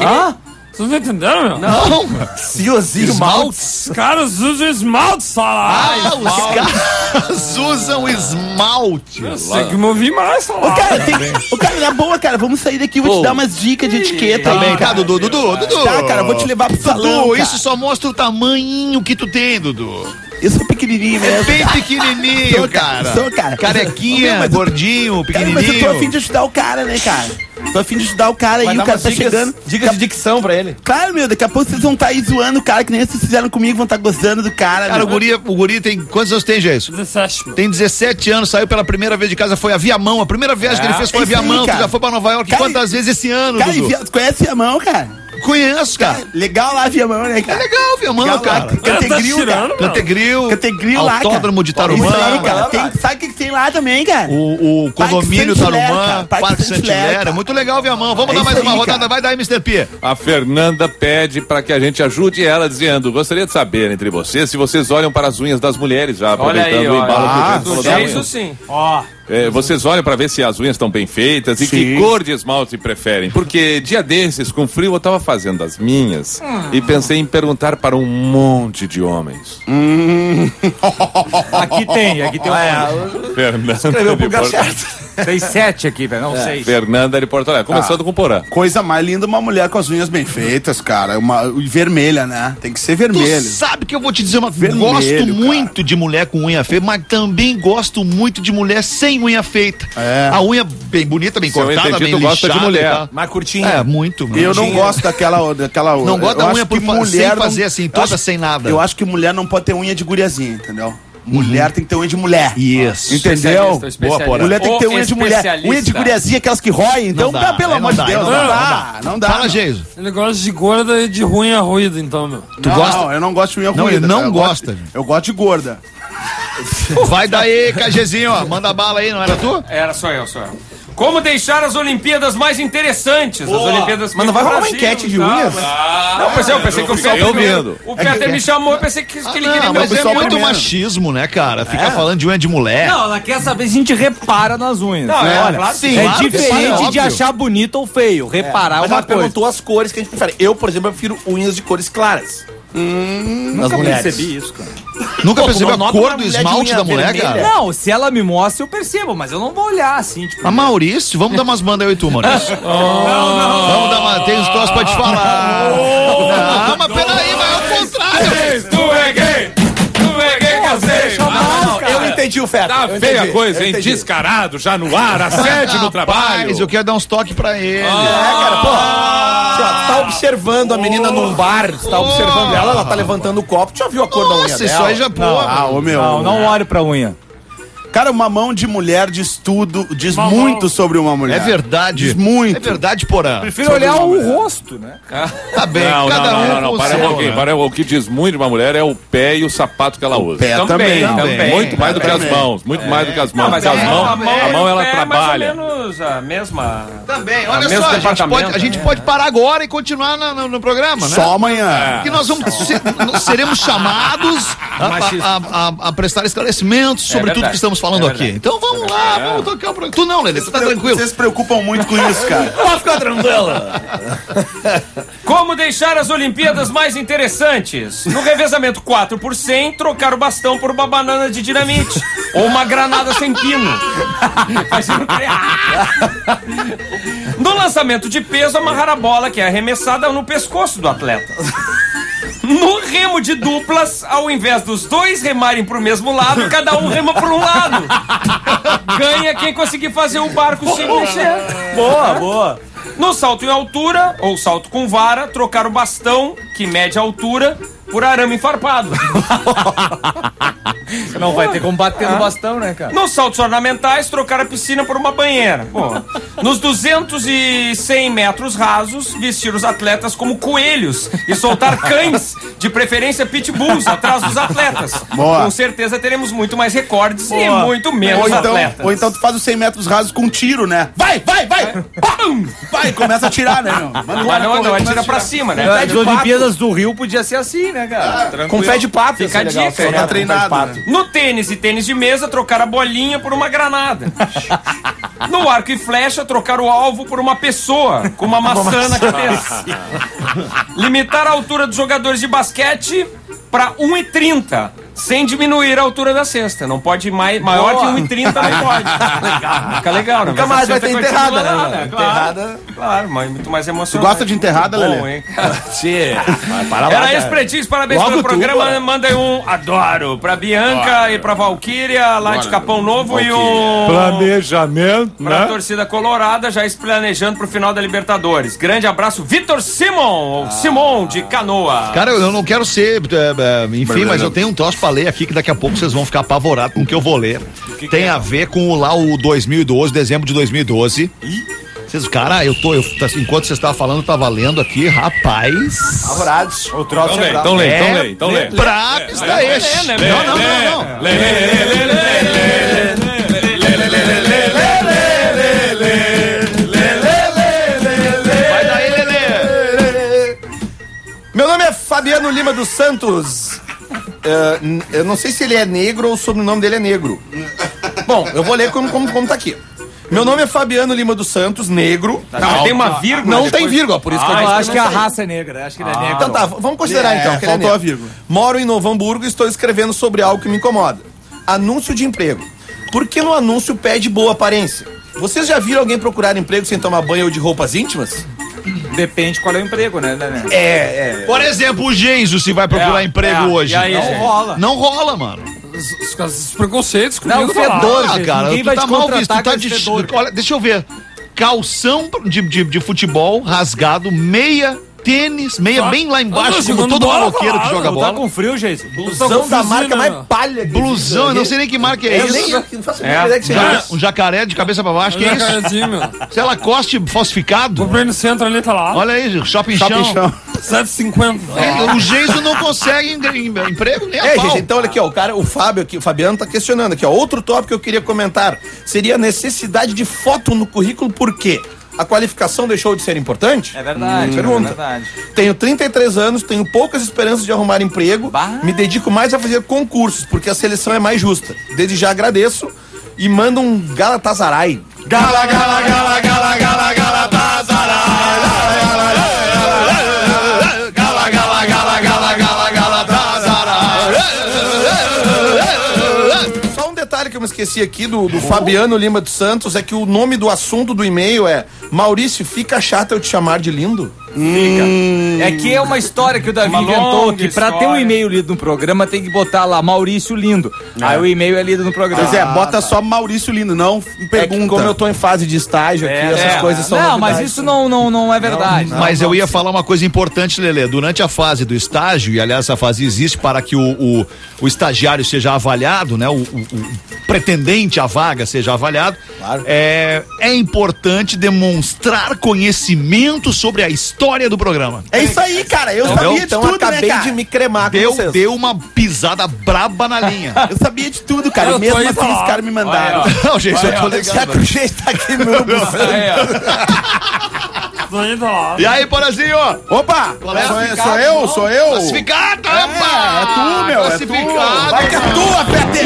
Vocês não entenderam, meu? Não. Esmaltes? Os caras usam esmaltes, tá lá. Os caras usam esmalte. Eu sei que me ouvi mais, tá lá. Cara, na boa, cara, vamos sair daqui, eu vou te dar umas dicas de etiqueta aí. Tá bem, Dudu. Tá, cara, eu vou te levar pro salão, Dudu, isso só mostra o tamanho que tu tem, Dudu. Eu sou pequenininho mesmo. É bem pequenininho, cara. Sou, cara. Carequinha, gordinho, pequenininho. Cara, mas eu tô a fim de ajudar o cara, né, cara? Tô a fim de ajudar o cara aí, o cara tá chegando. Dicas de dicção pra ele. Claro, meu, daqui a pouco vocês vão estar aí zoando o cara, que nem vocês fizeram comigo, vão estar gostando do cara. Cara, o guri tem... Quantos anos tem, Geis? 17. Tem 17 anos, saiu pela primeira vez de casa, foi a Viamão. A primeira viagem que ele fez foi a Viamão, que já foi pra Nova York. Cara, quantas vezes esse ano, cara, Dudu? tu conhece Viamão, cara? Conheço, cara. Legal lá, Viamão, né, cara? É legal, Viamão, cara. Cantegril, cara. Cantegril lá, Autódromo de Tarumã. Sabe o que tem lá também, cara? O condomínio Tarumã, Parque Saint-Hilaire. É muito legal, Viamão. Vamos dar mais uma rodada. Vai daí, Mr. P. A Fernanda pede pra que a gente ajude ela, dizendo: gostaria de saber entre vocês se vocês olham para as unhas das mulheres, já aproveitando o embalo que o Jason falou da unha. Isso sim. Vocês olham pra ver se as unhas estão bem feitas e que cor de esmalte preferem. Porque dia desses, com frio, eu tava fazendo as minhas e pensei em perguntar para um monte de homens. Aqui tem Fernanda. Escreveu pro lugar certo. Tem 7 aqui, velho, não 6. Fernanda de Porto Alegre. Começando com o Porã. Coisa mais linda uma mulher com as unhas bem feitas, cara. Vermelha, né? Tem que ser vermelha. Tu sabe que eu vou te dizer uma coisa. Vermelho, Gosto cara. muito de mulher com unha feia, mas também gosto muito de mulher sem unha feita. É. A unha bem bonita, bem Se eu cortada, entendi, bem tu gosta de lixada mulher. e tal. Mais curtinha. É, muito. Eu não gosto daquela Não gosto da eu unha acho que sem não- fazer assim, toda eu acho- sem nada. Eu acho que mulher não pode ter unha de guriazinha, entendeu? Mulher tem que ter unha de mulher. Isso. Entendeu? Boa, Porã. Mulher tem que ter unha de mulher. Especialista. Unha de guriazinha, aquelas que roem. Então, Não dá, pelo aí amor não de dá, Deus, aí não não dá. Não dá. Fala, não. Geiso. Ele gosta de gorda e de ruim ruído, então, meu. Tu Não, gosta? eu não gosto de unha Não, ruída. ele não cara. gosta. Eu gosto de gorda. Vai daí, KGzinho, ó. Manda bala aí, não era tu? Era só eu. Como deixar as Olimpíadas mais interessantes? As Olimpíadas Mas não vai rolar uma Brasil enquete de e tal. unhas? Não, pois é, eu pensei que o fiquei Peter ouvindo. O Peter me chamou, eu pensei que ele queria Não, me mas é pessoal muito primeiro. machismo, né, cara? Ficar falando de unha de mulher. Não, ela quer saber se a gente repara nas unhas. Não, né? é, Olha, claro que é sim. Claro que diferente sim, de óbvio. achar bonito ou feio. Reparar Mas uma ela coisa. perguntou as cores que a gente prefere. Eu, por exemplo, eu prefiro unhas de cores claras. Nunca mulheres. percebi isso, cara. Nunca Pô, percebeu tu a não nota cor uma do mulher de esmalte unha da mulher, vermelha? cara? Não, se ela me mostra, eu percebo, mas eu não vou olhar assim, tipo. A Maurício, vamos dar umas bandas eu e tu, Maurício. Vamos dar uma. Tem uns troços pra te falar. Não, mas peraí, mas é o contrário. Tu é gay, que eu sei. Eu entendi o Feta. Tá eu feia entendi, a coisa, eu hein? entendi. Descarado, já no ar, assédio no trabalho. Mas eu quero dar uns toques pra ele. Cara, pô. Tu tá observando a menina num bar, tu tá observando ela tá levantando o copo, tu já viu a cor da unha Nossa, dela? isso aí já, pô. Ô, meu. Não olho pra unha. Cara, uma mão de mulher diz tudo, diz muito sobre uma mulher. É verdade. Diz muito. É verdade, Porã. Prefiro olhar o rosto, né? Tá bem, Não, cada um não, com o para um seu, pouquinho, né? para o que diz muito de uma mulher é o pé e o sapato que ela usa. Pé também. Muito mais do que as também. mãos, muito mais do que as mãos. Mas Porque a mão ela é trabalha. mais ou menos a mesma... Também, É o olha mesmo só, departamento, a gente pode parar agora e continuar no programa, né? Só amanhã. Que nós vamos seremos chamados a prestar esclarecimentos sobre tudo verdade. que estamos falando aqui. Então vamos lá, vamos tocar o programa. Tu não, Lelê, tu tá tranquilo. Vocês se preocupam muito com isso, cara. Pode ficar tranquila. Como deixar as Olimpíadas mais interessantes? No revezamento 4 por 100, trocar o bastão por uma banana de dinamite. Ou uma granada sem pino. No lançamento de peso, amarrar a bola que é arremessada no pescoço do atleta. No remo de duplas, ao invés dos dois remarem pro mesmo lado, cada um rema por um lado. Ganha quem conseguir fazer o barco se mexer. Boa. No salto em altura, ou salto com vara, trocar o bastão, que mede a altura, por arame enfarpado. Não vai ter como bater no bastão, né, cara? Nos saltos ornamentais, trocar a piscina por uma banheira. Pô. Nos 200 e 100 metros rasos, vestir os atletas como coelhos e soltar cães, de preferência pitbulls, atrás dos atletas. Boa. Com certeza teremos muito mais recordes e muito menos atletas. Ou então tu faz os 100 metros rasos com um tiro, né? Vai! Pum! Vai, começa a tirar, né, meu? Mas não atira pra cima, né? As Olimpíadas do Rio podia ser assim, né, cara? Com pé de pato. Fica a dica, Só né? tá treinado. Né? No tênis e tênis de mesa, trocar a bolinha por uma granada. No arco e flecha, trocar o alvo por uma pessoa com uma maçã na cabeça. Limitar a altura dos jogadores de basquete para 1,30, sem diminuir a altura da cesta. Não pode ir maior que 1,30, não pode. Fica legal, né? Nunca Mas a mais vai ter cesta enterrada, continua lá, né? Claro, Enterrada. claro, mas muito mais Tu emocionante. gosta de enterrada, Bom, Lelê? hein, cara? Vai para lá. Era esse, Pretinhos, parabéns Logo pelo tu, programa. bora. Manda aí um adoro pra Bianca e pra Valquíria, lá de Capão Novo, e um Planejamento, pra torcida colorada, já se planejando pro final da Libertadores. Grande abraço, Vitor Simon, ou Simon de Canoa. Cara, eu não quero ser, enfim, mas eu tenho um troço pra ler aqui que daqui a pouco vocês vão ficar apavorados com o que eu vou ler. Tem a ver com o 2012, dezembro de 2012. Vocês, cara, enquanto você estava falando, eu tava lendo aqui, rapaz. Apavorados. O troço é bravo. Então lê. Brabos da este. né, Não. Vai daí, Lelê. Meu nome é Fabiano Lima dos Santos. Eu não sei se ele é negro ou o sobrenome dele é negro. Bom, eu vou ler como tá aqui. Meu nome é Fabiano Lima dos Santos, negro. Tem uma vírgula? Não tem vírgula, por isso que eu Eu disse acho que não a sei. raça é negra. Acho que ele é negro. Então tá, vamos considerar então que ele é faltou negro. a vírgula. Moro em Novo Hamburgo e estou escrevendo sobre algo que me incomoda. Anúncio de emprego. Por que no anúncio pede boa aparência? Vocês já viram alguém procurar emprego sem tomar banho ou de roupas íntimas? Depende qual é o emprego, né? Por exemplo, o Geiso, se vai procurar emprego hoje. E aí, não rola. Não rola, mano. Os preconceitos comigo. Não, fedor, Ah, cara, ninguém tu vai tá te mal contratar visto, tu tá com de... esse fedor. Olha, deixa eu ver. Calção de futebol rasgado, meia, tênis, meia bem lá embaixo, como todo maloqueiro que joga bola. Tá com frio, Jason? Blusão da marca mais palha. Blusão, eu não sei nem que marca é isso. Não faço a menor ideia que seja. Um jacaré de cabeça pra baixo, que é isso? Se ela coste falsificado. Comprei no centro ali, tá lá. Olha aí, shopping chão. 7,50. O Geiso não consegue emprego nem a pau. Gente, então olha aqui, ó, o Fábio aqui, o Fabiano tá questionando aqui, ó. Outro tópico que eu queria comentar seria a necessidade de foto no currículo, por quê? A qualificação deixou de ser importante? É verdade, Pergunta. é verdade. Tenho 33 anos, tenho poucas esperanças de arrumar emprego, me dedico mais a fazer concursos, porque a seleção é mais justa. Desde já agradeço e mando um Galatasaray. Gala, gala, gala, gala, gala, Galatasaray. Gala, gala, gala, gala, gala, Galatasaray. Só um detalhe que eu me esqueci aqui do Fabiano Lima dos Santos, é que o nome do assunto do e-mail é: Maurício, fica chato eu te chamar de lindo? Fica. É que é uma história que o Davi inventou, que pra ter um e-mail lido no programa tem que botar lá Maurício Lindo. Aí o e-mail é lido no programa. Pois é, bota só Maurício Lindo, não pergunta. Como eu tô em fase de estágio aqui, essas coisas são Não, novidades. mas isso não é verdade. Mas eu ia falar uma coisa importante, Lelê. Durante a fase do estágio, e aliás essa fase existe para que o estagiário seja avaliado, né? O pretendente à vaga seja avaliado. Claro. É importante demonstrar conhecimento sobre a história do programa. É isso aí, cara. Eu sabia de tudo, acabei de me cremar com vocês. Deu uma pisada braba na linha. Eu sabia de tudo, cara. Eu Mesmo tô aí, assim, tá. os caras me mandaram. Não, gente, eu tô Já ligado. que o jeito tá aqui no meu busão. Tá lá. E aí, Porazinho? Opa! Sou eu? Classificado, rapaz! É tu, meu, é tu. Classificado! Vai que é tua, Peter!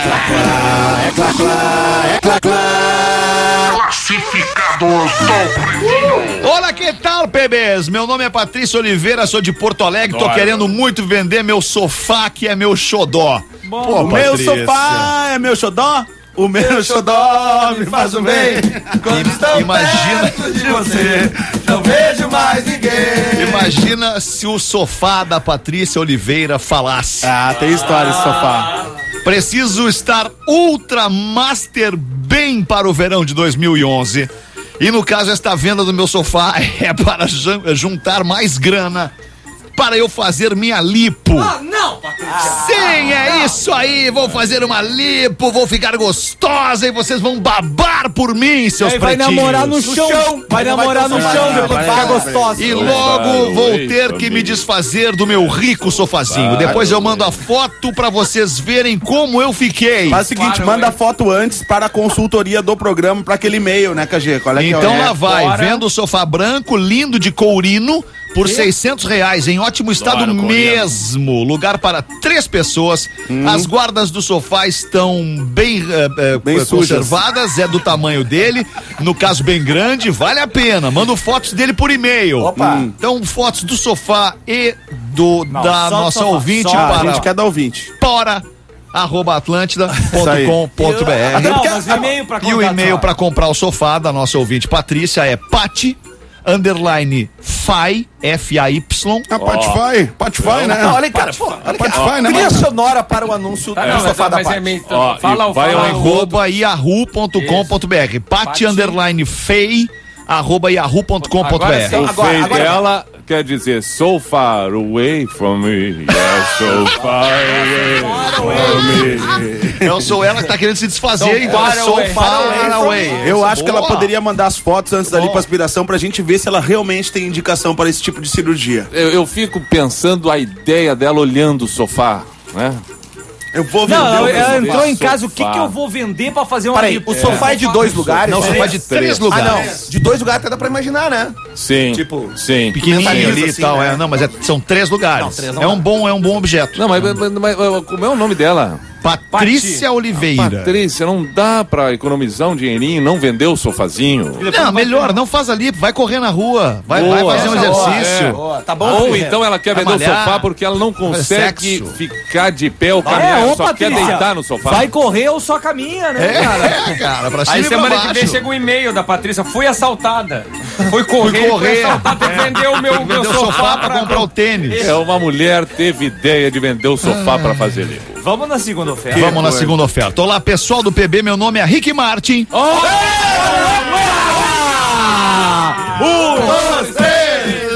Classificados do Olá, que tal, bebês? Meu nome é Patrícia Oliveira, sou de Porto Alegre, tô querendo muito vender meu sofá, que é meu xodó. Pô, meu sofá é meu xodó? O meu xodó me faz um bem. Quando estou Imagina. perto de você, não vejo mais ninguém. Imagina se o sofá da Patrícia Oliveira falasse. Ah, tem história esse sofá. Preciso estar ultra master bem para o verão de 2011. E no caso, esta venda do meu sofá é para juntar mais grana para eu fazer minha lipo. Ah, não, Patrícia. Sim, é isso aí. Vou fazer uma lipo, vou ficar gostosa e vocês vão babar por mim, seus Vai pretinhos. namorar no chão. Vai namorar no chão depois de ficar gostosa. E logo vou ter que me desfazer do meu rico sofazinho. Depois eu mando a foto pra vocês verem como eu fiquei. Faz o seguinte, manda a foto antes para a consultoria do programa, para aquele e-mail, né, KG? Qual é que Então é? lá vai, vendo o sofá branco, lindo de courino, por R$600, em ótimo estado mesmo. Lugar para 3 pessoas. As guardas do sofá estão bem conservadas, é do tamanho dele. No caso, bem grande, vale a pena. Mando fotos dele por e-mail. Opa. Então, fotos do sofá e da nossa sofá. ouvinte A gente para quer dar ouvinte. @atlântida.com.br. Não, mas o e-mail pra E o e-mail para comprar o sofá da nossa ouvinte Patrícia é pati_fai, F-A-Y. Patify, né? Não, olha aí, cara. Olha aqui, trilha sonora para o anúncio do sofá da Paty. Arroba yahoo.com.br. Pati_fei, @yahoo.com.br. O feio dela quer dizer so far away from me. Yeah, so far away from me. Eu sou ela que tá querendo se desfazer. So far away. Eu acho que ela poderia mandar as fotos antes da lipoaspiração pra gente ver se ela realmente tem indicação para esse tipo de cirurgia. Eu fico pensando a ideia dela olhando o sofá, né? Eu vou vender. Não, o ela meu entrou em sofá. casa, o que eu vou vender pra fazer uma Peraí, lipo? o sofá é de 2 lugares? Não, sofá de 3 lugares. De 2 lugares até dá pra imaginar, né? Sim. Tipo, sim. Pequenininho ali e assim, tal, né? Não, mas são 3 lugares. Não, 3 não é um bom lugar. Não, mas como é o nome dela? Patrícia Oliveira. Patrícia, não dá pra economizar um dinheirinho e não vender o sofazinho? Não, melhor, não faz ali, vai correr na rua, vai fazer um exercício. Tá bom. Ou então ela quer vender o sofá porque ela não consegue ficar de pé ou caminhar, só Patrícia, quer deitar no sofá. Vai correr ou só caminha, né, Cara, pra cima Aí e pra semana baixo. que vem chega um e-mail da Patrícia, fui assaltada. Fui correr. Fui assaltada, tem que vender o meu sofá pra comprar o tênis. É, uma mulher teve ideia de vender o sofá pra fazer limpo. Vamos na segunda oferta. Vamos na segunda oferta. Olá, pessoal do PB, meu nome é Rick Martin. 1, 2, 3,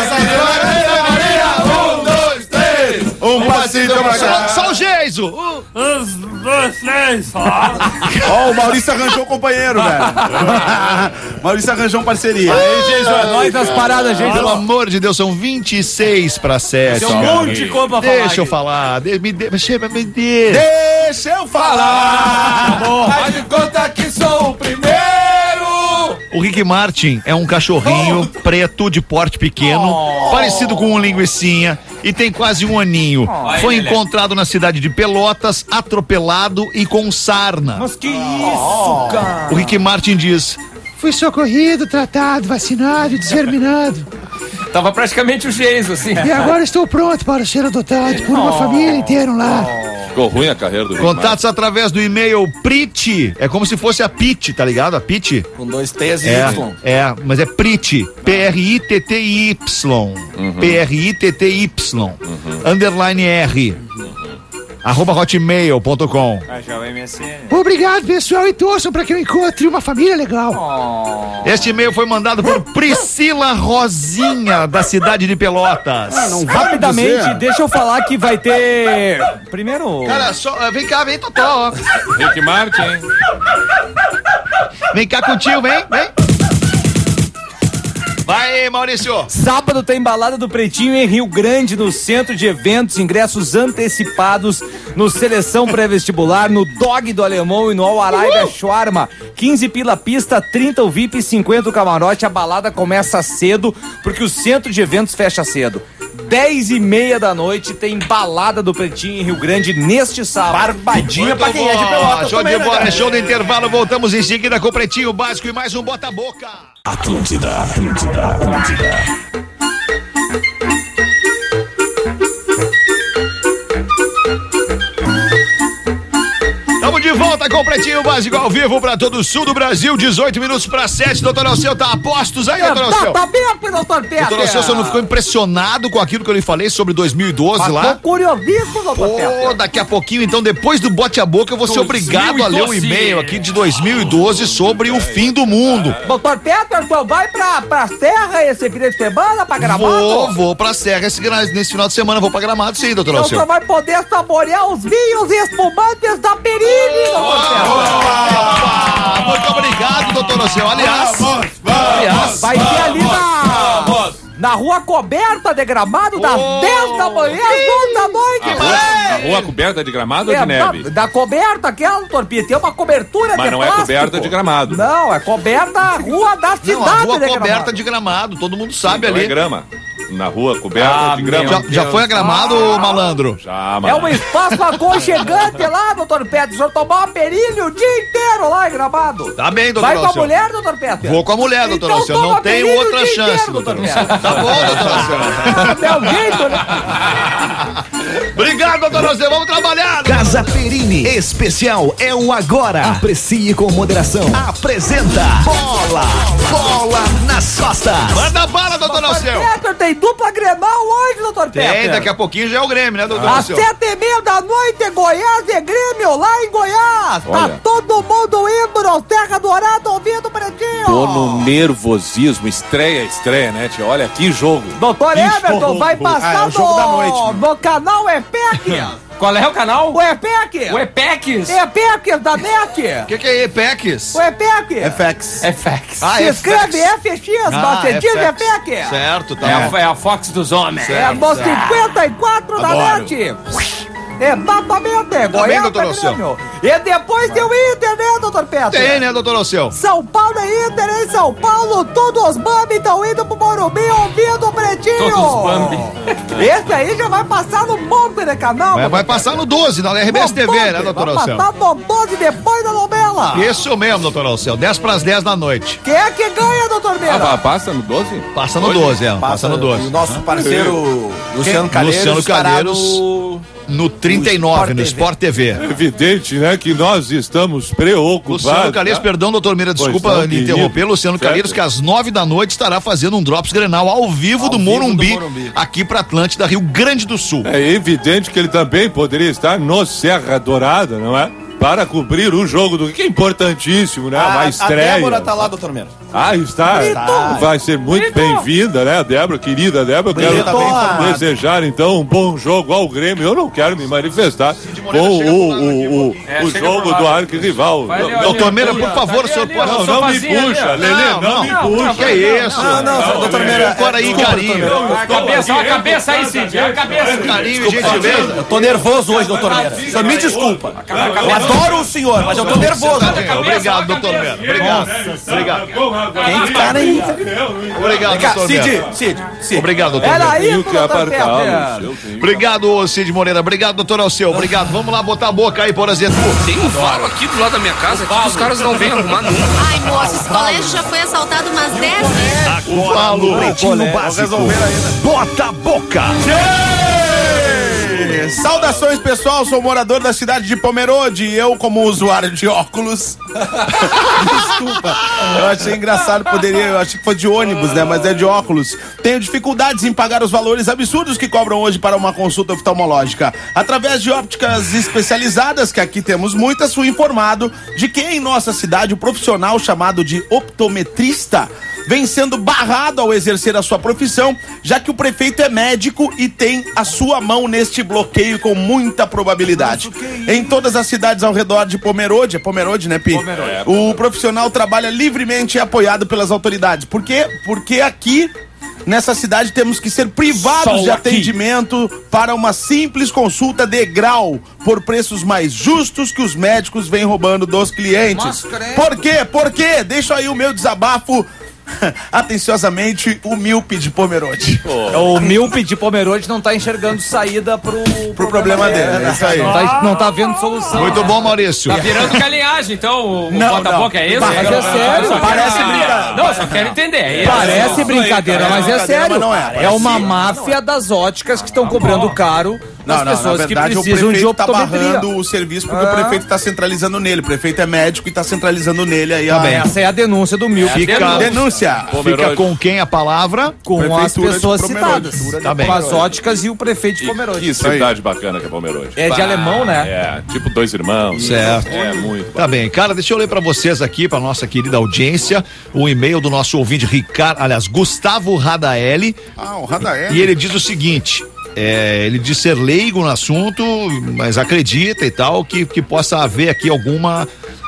um passinho pra cá. Só o Geiso. 1, 2, 3, Ó, o Maurício arranjou um companheiro, velho. Maurício arranjou uma parceria. Aí, gente, nós das paradas, gente. Pelo amor de Deus, são 26 para 7. Tem um monte de coisa pra falar. Deixa eu falar. Deixa eu falar. Faz de conta que sou o primeiro. O Rick Martin é um cachorrinho preto de porte pequeno, parecido com um linguicinha e tem quase um aninho. Foi encontrado na cidade de Pelotas, atropelado e com sarna. Mas que isso, cara? O Rick Martin diz: fui socorrido, tratado, vacinado e discriminado. Tava praticamente o Geiso, assim. E agora estou pronto para ser adotado por uma família inteira lá. Ficou ruim a carreira do Rick Contatos através do e-mail Prit, é como se fosse a Pit, tá ligado? A Pit? Com 2 T's e Y. Mas é Prit, P-R-I-T-T-Y, P-R-I-T-T-Y, underline R, @hotmail.com. Obrigado, pessoal, e torçam para que eu encontre uma família legal. Este e-mail foi mandado por Priscila Rosinha, da cidade de Pelotas. Rapidamente, deixa eu falar que vai ter... Primeiro... Cara, vem cá, vem, Totó. Rick Martin. Vem cá com o tio, vem. Vai, Maurício. Sábado tem balada do Pretinho em Rio Grande, no centro de eventos, ingressos antecipados no Seleção Pré-Vestibular, no Dog do Alemão e no All Araida Shawarma. 15 pila pista, 30 o VIP e 50 o camarote. A balada começa cedo, porque o centro de eventos fecha cedo. 10h30 da noite tem balada do Pretinho em Rio Grande neste sábado. Barbadinha pra quem é de Pelotas. Show de bola, show do intervalo. Voltamos em seguida com o Pretinho Básico e mais um Bota a Boca. Atlântida. Estamos de volta com o Pretinho Básico ao vivo para todo o sul do Brasil, 18 minutos para 7. Doutor Alceu, tá a postos aí, doutor Alceu? Tá bem, doutor Peter. Doutor Alceu, você não ficou impressionado com aquilo que eu lhe falei sobre 2012 lá? Tô curiosíssimo, doutor Peter. Daqui a pouquinho, então, depois do Bote a Boca, eu vou ser obrigado a ler um e-mail aqui de 2012 sobre o fim do mundo. Doutor Peter, você vai pra Serra esse final de semana, pra Gramado? Vou pra Serra nesse final de semana, vou pra Gramado sim, doutor Então Alceu. você vai poder saborear os vinhos e espumantes da Perini, doutor Peter. Muito obrigado, doutor Alceu. Aliás, vai ser ali na rua coberta de Gramado, das 10 da manhã às 11 da noite. A rua coberta de gramado ou de neve? Da coberta aquela, doutor Peter, tem uma cobertura Mas de não plástico. é coberta de gramado. Não, é coberta a rua da cidade não, a rua de coberta Gramado. de Gramado, todo mundo sabe Então ali. é grama. Na rua coberta de grama. Já foi a Gramado, malandro? Já, É um espaço aconchegante lá, doutor Peter. O senhor tomar uma perilha o dia inteiro lá em Gramado. Tá bem, doutor Vai com a Alceu. mulher, doutor Peter? Vou com a mulher, doutor Então Alceu. toma Não tenho perilha o outra dia chance, inteiro, doutor doutor Alceu. Peter. Tá bom, doutor Alceu. É o jeito, né? Obrigado, doutor Alceu. Vamos trabalhar. Casa Perini, especial é o agora. Aprecie com moderação. Apresenta Bola nas costas. Manda bala, doutor Alceu. Peter, tem dupla Grenal hoje, doutor Peter. Tem, daqui a pouquinho já é o Grêmio, né, doutor Às Alceu? 7h30 da noite, Goiás e Grêmio, lá em Goiás. Olha. Tá todo mundo indo no Terra Dourada ouvindo o Pretinho. Tô no nervosismo. Estreia, né, tia? Olha que jogo. Doutor Que Everton, jogo. vai passar é o jogo da noite, no canal EPEC. Qual é o canal? O EPEC. O EPEX? EPEC da NET. O que é EPEX? O EPEC. FX. FX. Se escreve FX, mas você diz EPEC. Certo, tá. É a Fox dos homens. É no 54 da Adoro. NET. Exatamente, é Tá bem, doutor Grêmio. Alceu? E depois tem o Inter, né, doutor Pedro? Tem, né, doutor Alceu? São Paulo é Inter, em São Paulo, todos os Bambi estão indo pro Morumbi ouvindo o Pretinho. Todos os Bambi. Esse aí já vai passar no monte de canal. Vai passar no 12, na RBS TV, né, doutor Alceu? Vai passar no 12 depois da novela. Isso mesmo, doutor Alceu. 10 para as 10 da noite. Quem é que ganha, doutor Meira? Passa no 12? Passa no 12, passa no 12. O nosso parceiro Luciano Calheiros no 39, no Sport TV. É evidente, né, que nós estamos preocupados. Luciano Calheiros, perdão, doutor Mira, desculpa lhe interromper. Luciano Calheiros, que às 9 da noite estará fazendo um Drops Grenal ao vivo do Morumbi, aqui pra Atlântida, Rio Grande do Sul. É evidente que ele também poderia estar no Serra Dourada, não é? Para cobrir o jogo do que é importantíssimo, né? Uma estreia. A Débora tá lá, doutor Mira. Está. Vai ser muito bem-vinda, né, Débora, querida Débora. Eu quero desejar, então, um bom jogo ao Grêmio. Eu não quero me manifestar com o jogo do arquirrival. Doutor Meira, por favor, o senhor pode... Não me puxa, Lelê, não me puxa. Que isso? Não, doutor Meira. Agora aí, carinho. A cabeça aí, Cid. A cabeça. Carinho, gentileza. Eu tô nervoso hoje, doutor Meira. O senhor me desculpa. Eu adoro o senhor, mas eu tô nervoso. Obrigado, doutor Meira. Obrigado. Quem que tá aí? Obrigado, doutor Meira. Cid. Obrigado, doutor Era Meira. aí, doutor Pedro. Obrigado, Cid Moreira. Obrigado, doutor Alceu. Obrigado. Vamos lá botar a boca aí, por exemplo. Tem um valo aqui do lado da minha casa que os caras não vêm arrumar nunca. Ai, moço, esse colégio já foi assaltado umas 10 vezes. Agora no Pretinho Básico. Bota a boca. Saudações, pessoal, sou morador da cidade de Pomerode e eu, como usuário de óculos... Desculpa, eu achei engraçado, eu achei que foi de ônibus, né, mas é de óculos. Tenho dificuldades em pagar os valores absurdos que cobram hoje para uma consulta oftalmológica. Através de ópticas especializadas, que aqui temos muitas, fui informado de que em nossa cidade o profissional chamado de optometrista vem sendo barrado ao exercer a sua profissão, já que o prefeito é médico e tem a sua mão neste bloqueio com muita probabilidade. Em todas as cidades ao redor de Pomerode, é Pomerode, né, Pi? O profissional trabalha livremente e apoiado pelas autoridades. Por quê? Porque aqui, nessa cidade, temos que ser privados de atendimento para uma simples consulta de grau, por preços mais justos que os médicos vêm roubando dos clientes. Por quê? Por quê? Deixa aí o meu desabafo. Atenciosamente, o míope de Pomerode. O míope de Pomerode não tá enxergando saída pro problema dele. É isso aí. Não tá vendo solução. Muito bom, Maurício. Tá virando galinhagem, então, o bota-boca é isso? Mas é sério. Parece brincadeira. Não, eu só quero entender. Parece brincadeira, mas é sério. É uma máfia das óticas que estão cobrando caro das pessoas na verdade, que precisam de optometria. Tá barrando o serviço porque o prefeito tá centralizando nele. O prefeito é médico e tá centralizando nele aí. Essa é a denúncia do míope. Denúncia. Fica com quem a palavra? Com as pessoas citadas. Tá bem. Com as óticas e o prefeito de Pomerode. Que cidade bacana que é Pomerode. É de alemão, né? É, tipo dois irmãos. Certo. É muito. Tá bem, cara, deixa eu ler pra vocês aqui, pra nossa querida audiência, o e-mail do nosso ouvinte Gustavo Radaeli. O Radaeli. E ele diz o seguinte: ele diz ser leigo no assunto, mas acredita e tal, que possa haver aqui alguma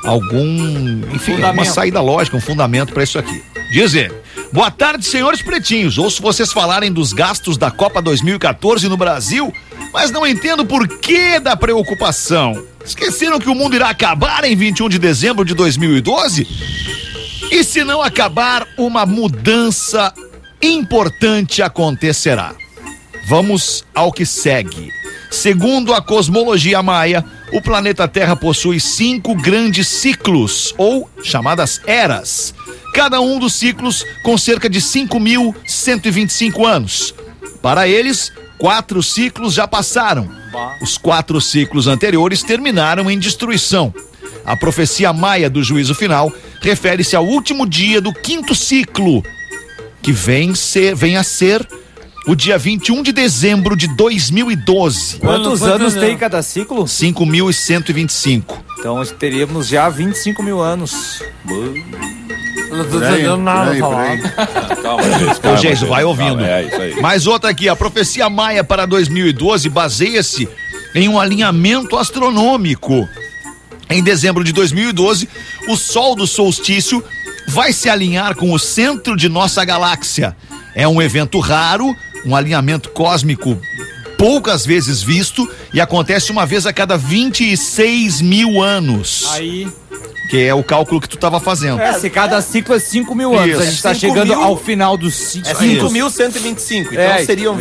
saída lógica, um fundamento pra isso aqui. Diz ele: boa tarde, senhores pretinhos. Ouço vocês falarem dos gastos da Copa 2014 no Brasil, mas não entendo por que da preocupação. Esqueceram que o mundo irá acabar em 21 de dezembro de 2012? E se não acabar, uma mudança importante acontecerá. Vamos ao que segue. Segundo a cosmologia maia, o planeta Terra possui 5 grandes ciclos, ou chamadas eras. Cada um dos ciclos com cerca de 5.125 anos. Para eles, 4 ciclos já passaram. Os 4 ciclos anteriores terminaram em destruição. A profecia maia do juízo final refere-se ao último dia do 5º ciclo, que vem a ser o dia 21 de dezembro de 2012. Quantos anos tem cada ciclo? 5.125. Então teríamos já 25 mil anos. Eu não tô entendendo nada falar. Ô, Jesus, vai ouvindo. É isso aí. Mais outra aqui, a profecia maia para 2012 baseia-se em um alinhamento astronômico. Em dezembro de 2012, o Sol do solstício vai se alinhar com o centro de nossa galáxia. É um evento raro, um alinhamento cósmico poucas vezes visto e acontece uma vez a cada 26 mil anos. Aí... Que é o cálculo que tu tava fazendo. Se cada ciclo é 5 mil anos. Isso. A gente tá chegando ao final dos ciclos. É 5.125. Então seriam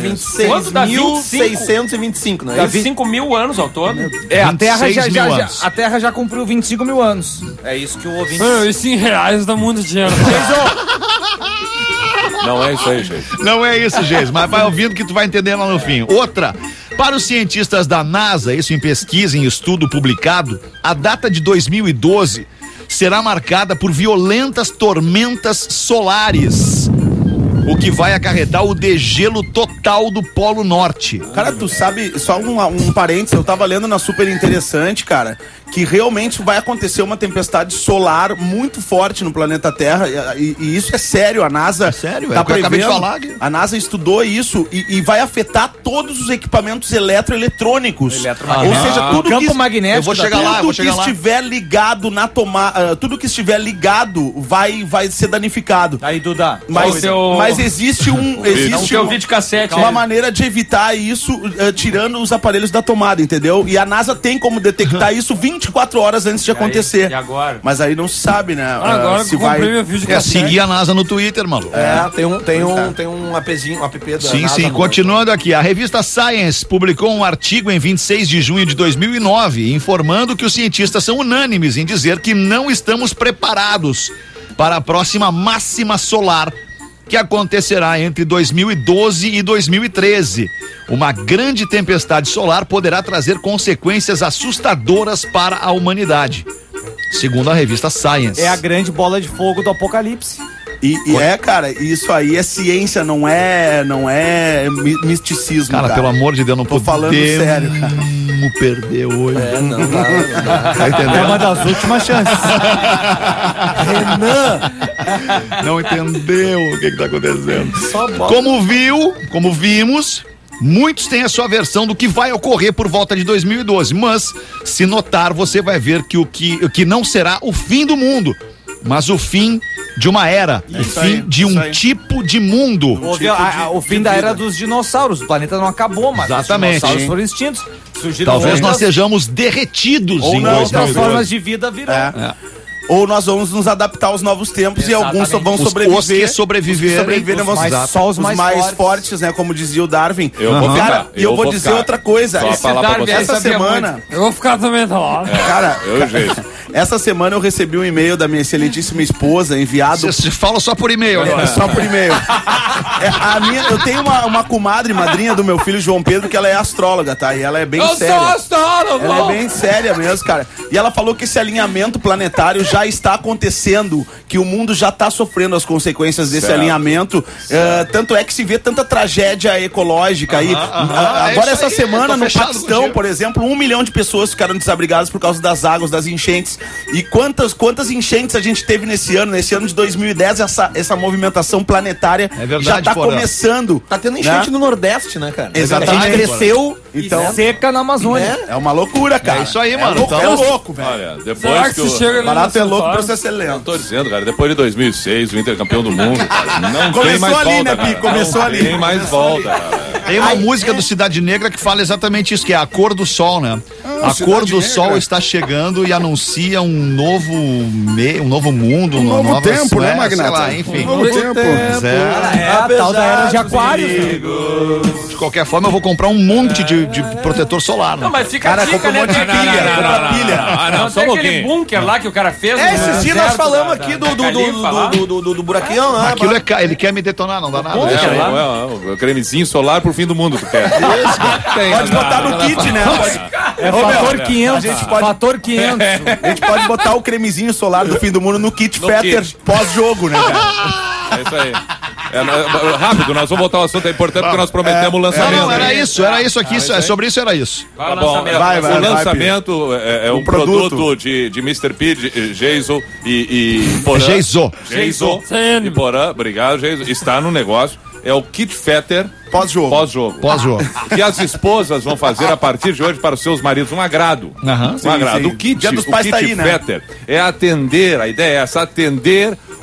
26.625, não é? Dá 5 mil anos ao todo. A Terra já cumpriu 25 mil anos. É isso que o ouvinte... Isso em reais dá muito dinheiro. Não é isso aí, gente. Não é isso, gente, mas vai ouvindo que tu vai entender lá no fim. Outra, para os cientistas da NASA, isso em pesquisa, em estudo publicado, a data de 2012 será marcada por violentas tormentas solares, o que vai acarretar o degelo total do Polo Norte. Cara, tu sabe, só um parênteses, eu tava lendo na Super Interessante, cara, que realmente vai acontecer uma tempestade solar muito forte no planeta Terra, e isso é sério, a NASA tá o que eu acabei de falar aqui. A NASA estudou isso e vai afetar todos os equipamentos eletroeletrônicos. Ou seja, tudo campo que magnético, eu vou chegar lá, tudo que estiver ligado na tomada, tudo que estiver ligado vai ser danificado. Aí, Duda, mas existe um videocassete, uma maneira de evitar isso, tirando os aparelhos da tomada, entendeu? E a NASA tem como detectar isso 24 horas antes de acontecer. E agora? Mas aí não se sabe, né? Agora se que eu comprei vai... meu videocassete. Seguir a NASA no Twitter, maluco. Tem um appzinho, um app da Sim, NASA. sim. Continuando aqui, a revista Science publicou um artigo em 26 de junho de 2009, informando que os cientistas são unânimes em dizer que não estamos preparados para a próxima máxima solar que acontecerá entre 2012 e 2013. Uma grande tempestade solar poderá trazer consequências assustadoras para a humanidade, segundo a revista Science. É a grande bola de fogo do apocalipse. Cara, isso aí é ciência, não é misticismo, cara. Pelo amor de Deus, não tô falando sério, cara. Perder hoje. Não. Tá entendendo? É uma das últimas chances. Renan! Não entendeu o que tá acontecendo. Como vimos, muitos têm a sua versão do que vai ocorrer por volta de 2012, mas se notar, você vai ver que o que não será o fim do mundo, mas o fim de uma era, o fim de um tipo de mundo. O fim da era dos dinossauros. O planeta não acabou, mas exatamente, os dinossauros foram extintos. Talvez nós sejamos derretidos ou em não, 2012. outras formas de vida virão. Ou nós vamos nos adaptar aos novos tempos. Exatamente. E alguns vão sobreviver. Os que sobreviverem vão só os mais fortes, né? Como dizia o Darwin. Eu vou dizer outra coisa. Essa semana. Eu vou ficar também, tá lá. Cara, essa semana eu recebi um e-mail da minha excelentíssima esposa enviado. Você fala só por e-mail agora. Só por e-mail. Eu tenho uma comadre, madrinha do meu filho João Pedro, que ela é astróloga, tá? E ela é bem séria. Eu sou astróloga! Ela é bem séria mesmo, cara. E ela falou que esse alinhamento planetário já está acontecendo, que o mundo já está sofrendo as consequências desse alinhamento. Tanto é que se vê tanta tragédia ecológica aí. Agora, essa semana, no Paquistão, por exemplo, 1 milhão de pessoas ficaram desabrigadas por causa das águas, das enchentes. E quantas enchentes a gente teve nesse ano de 2010, essa movimentação planetária já está começando. Tá tendo enchente no Nordeste, né, cara? Exatamente. A gente cresceu então, seca na Amazônia. É uma loucura, cara. É isso aí, mano. É louco, velho. Olha, depois que barato é louco, processo é lento. Eu tô dizendo, cara, depois de 2006, o Inter campeão do mundo, cara, não tem mais ali, volta, né, cara. Pi? Começou ali. Tem mais volta, cara. Tem uma música do Cidade Negra que fala exatamente isso, que é a cor do sol, né? A cor do sol está chegando e anuncia um novo mundo, um novo tempo, né, Sei Magnata? lá, enfim. Um novo tempo. É a tal da era de Aquário. De qualquer forma, eu vou comprar um monte de protetor solar, né? Não, mas fica a dica, né? Não, tem aquele bunker lá que o cara fez. Esses dias nós falamos aqui do buraquinho lá. Aquilo ele quer me detonar, não dá nada. O cremezinho solar pro fim do mundo, tu quer. Pode botar no kit, né? É fator 500. Fator 500. A gente pode botar o cremezinho solar do fim do mundo no kit Fetter pós-jogo, né, cara? É isso aí. Rápido, nós vamos voltar ao assunto, é importante porque nós prometemos o lançamento. Não, era isso aqui, sobre isso era isso. Tá bom, o lançamento é um produto de Mr. P, Geiso e Porã. Geiso e Porã, obrigado, Geiso. Está no negócio. É o Kit Fetter pós-jogo. Que as esposas vão fazer a partir de hoje para os seus maridos um agrado. Um agrado. O Kit, Dia dos Pais tá aí, né? Fetter é atender, a ideia é essa, atender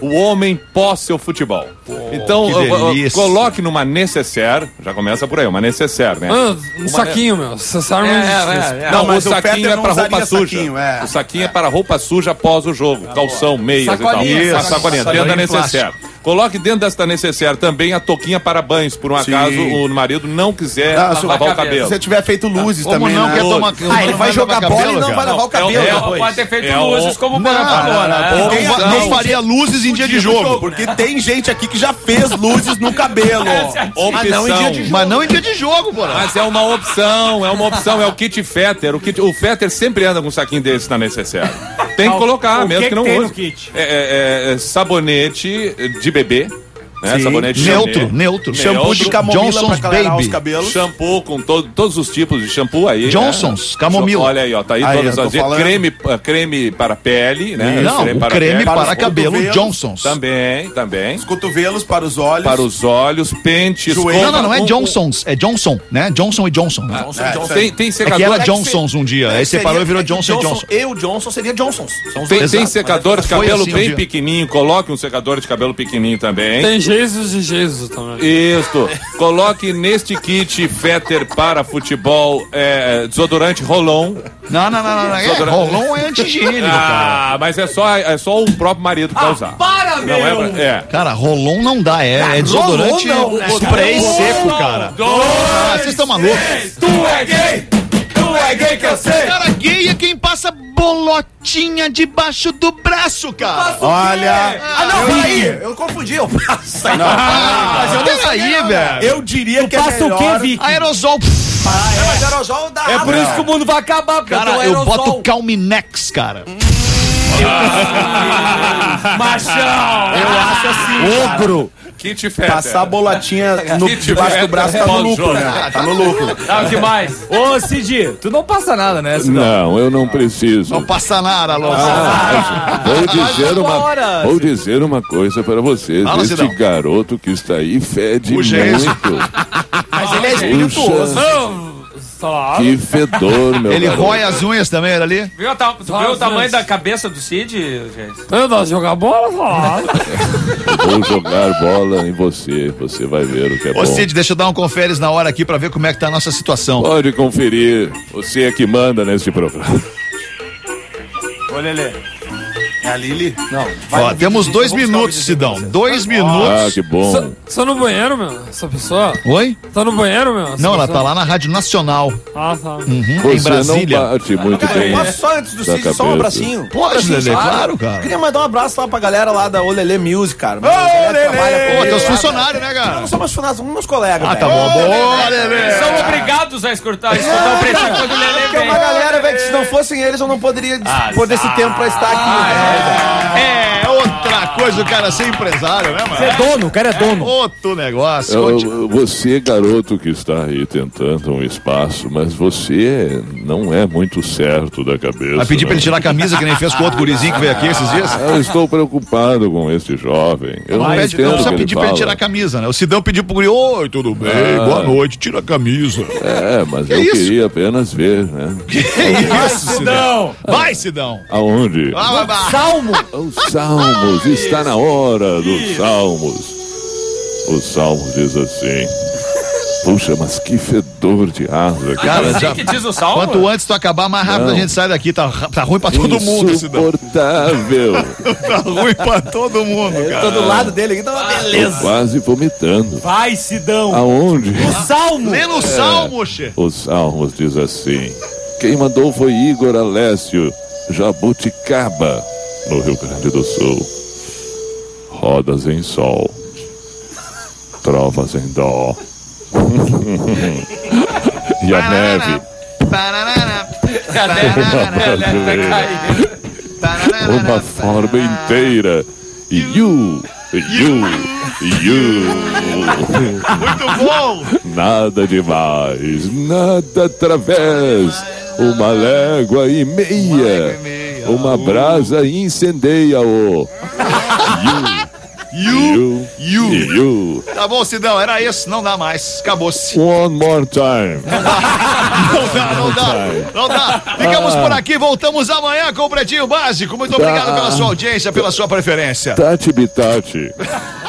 o homem pós seu futebol. Então, coloque numa necessaire, já começa por aí, uma necessaire, né? Um saquinho, meu. Necessaire não, mas o saquinho é para roupa suja. O saquinho é para roupa suja após o jogo. Calção, meias e tal. A sacolinha, dentro da necessaire. Coloque dentro desta necessaire também a touquinha para banhos, por um acaso o marido não quiser lavar o cabelo. Se você tiver feito luzes também, não né? quer tomar, ele vai jogar bola e não vai lavar o cabelo. Pode ter feito luzes como o Bola falou, né? Não faria luzes em dia de jogo. Porque tem gente aqui que já fez luzes no cabelo. Mas não em dia de jogo, porra. Mas é uma opção, é o kit Fetter. O Fetter sempre anda com um saquinho desse na necessaire. Tem que colocar, mesmo que não use. Sabonete de bebê. Né? Sabonete neutro. Shampoo de camomila pra clarear os cabelos. Shampoo com todos os tipos de shampoo aí. Johnson's, camomila. Olha aí, ó, tá aí todas as vezes. Creme para pele, né? Não, creme para cabelo, Johnson's. Também. Os cotovelos para os olhos. Para os olhos, pentes. Não é Johnson's, é Johnson, né? Johnson e Johnson. Tem secador. É que era Johnson's um dia, aí separou e virou Johnson e Johnson. Eu, Johnson, seria Johnson's. Tem secador de cabelo bem pequenininho, coloque um secador de cabelo pequenininho também. Tem Jesus também. Isso. Coloque neste kit Fetter para futebol desodorante Rolon. Não. Rolon é anti-higiênico, cara. Mas é só o próprio marido que vai usar. Para, meu! Cara, Rolon não dá, é desodorante spray seco, cara. Vocês estão malucos. Tu é gay que eu sei. Cara, gay é quem passa bolotinha debaixo do braço, cara. Olha. Peraí, eu confundi. Eu passo. Mas eu não aí, velho. Eu diria que passa o quê, Vic? Aerosol. Mas aerosol dá. É por isso que o mundo vai acabar, cara. Eu boto Calminex, cara. Machão. Eu acho assim, ogro. Kit Fetter. Passar bolotinha debaixo do braço tá no lucro, né? Tá no lucro. O que mais? Ô, Cid, tu não passa nada, né? Não, eu não preciso. Não passa nada, Alonso. Vou dizer uma coisa para vocês. Este garoto que está aí fede muito. Mas ele é espirituoso. Que fedor, meu Ele garoto. rói as unhas também, era ali? Viu o tamanho da cabeça do Cid, gente? Eu não jogar bola, Vou jogar bola em você. Você vai ver o que é bom. Ô, Cid, deixa eu dar um conferes na hora aqui pra ver como é que tá a nossa situação. Pode conferir. Você é que manda nesse programa. Ô, Lelê. É a Lili? Não. Ó, temos 2 minutos, Sidão. 2 minutos. Ah, que bom. Tá no banheiro, meu? Essa pessoa? Oi? Tá no banheiro, meu? Não, ela tá lá na Rádio Nacional. Ah, tá. Em Brasília. Não bate muito bem. Posso só antes do Cid, só um abracinho? Pode, Lelê, claro, cara. Queria mandar um abraço lá pra galera lá da Olelê Music, cara. Ô, Lelê! Pô, teus funcionários, né, cara? Não somos funcionários, somos meus colegas. Ah, tá bom. Boa, Lelê! São obrigados a escutar o Pretinho quando o Lelê Porque vem. uma galera, velho, que se não fossem eles, eu não poderia dispor desse tempo pra estar aqui. É outra coisa o cara ser empresário, né, mano? Você é dono, o cara é dono. Outro negócio. Você, garoto que está aí tentando um espaço, mas você não é muito certo da cabeça. Vai pedir pra ele tirar a camisa que nem fez com o outro gurizinho que veio aqui esses dias? Eu estou preocupado com este jovem. Eu não entendo não precisa que pedir ele pra ele fala. tirar a camisa, né? O Sidão pediu pro guri, oi, tudo bem, boa noite, tira a camisa. Mas eu queria apenas ver, né? Que isso, Sidão? Vai, Sidão! Aonde? Salmo! Os Salmos, está na hora dos Salmos. Os Salmos diz assim: puxa, mas que fedor de asa. Cara, já, que diz o Salmo? Quanto antes tu acabar, mais rápido a gente sai daqui. Tá ruim pra todo mundo, Sidão. Insuportável. Tá ruim pra todo mundo, cara. Eu tô do lado dele aqui, tá uma beleza. Tô quase vomitando. Vai, Sidão! Aonde? O Salmo! Lê no Salmo, che. Os Salmos diz assim: quem mandou foi Igor Alessio, Jabuticaba, no Rio Grande do Sul. Rodas em sol, trovas em dó. E a neve. Uma forma inteira. Muito bom! Nada demais, nada através. Uma légua e meia. Uma brasa incendeia-o. You. Tá bom, Sidão, era isso, não dá mais, acabou-se. One more time. Não dá. Ficamos por aqui, voltamos amanhã com o Pretinho Básico. Muito obrigado pela sua audiência, pela sua preferência. Tati bitati.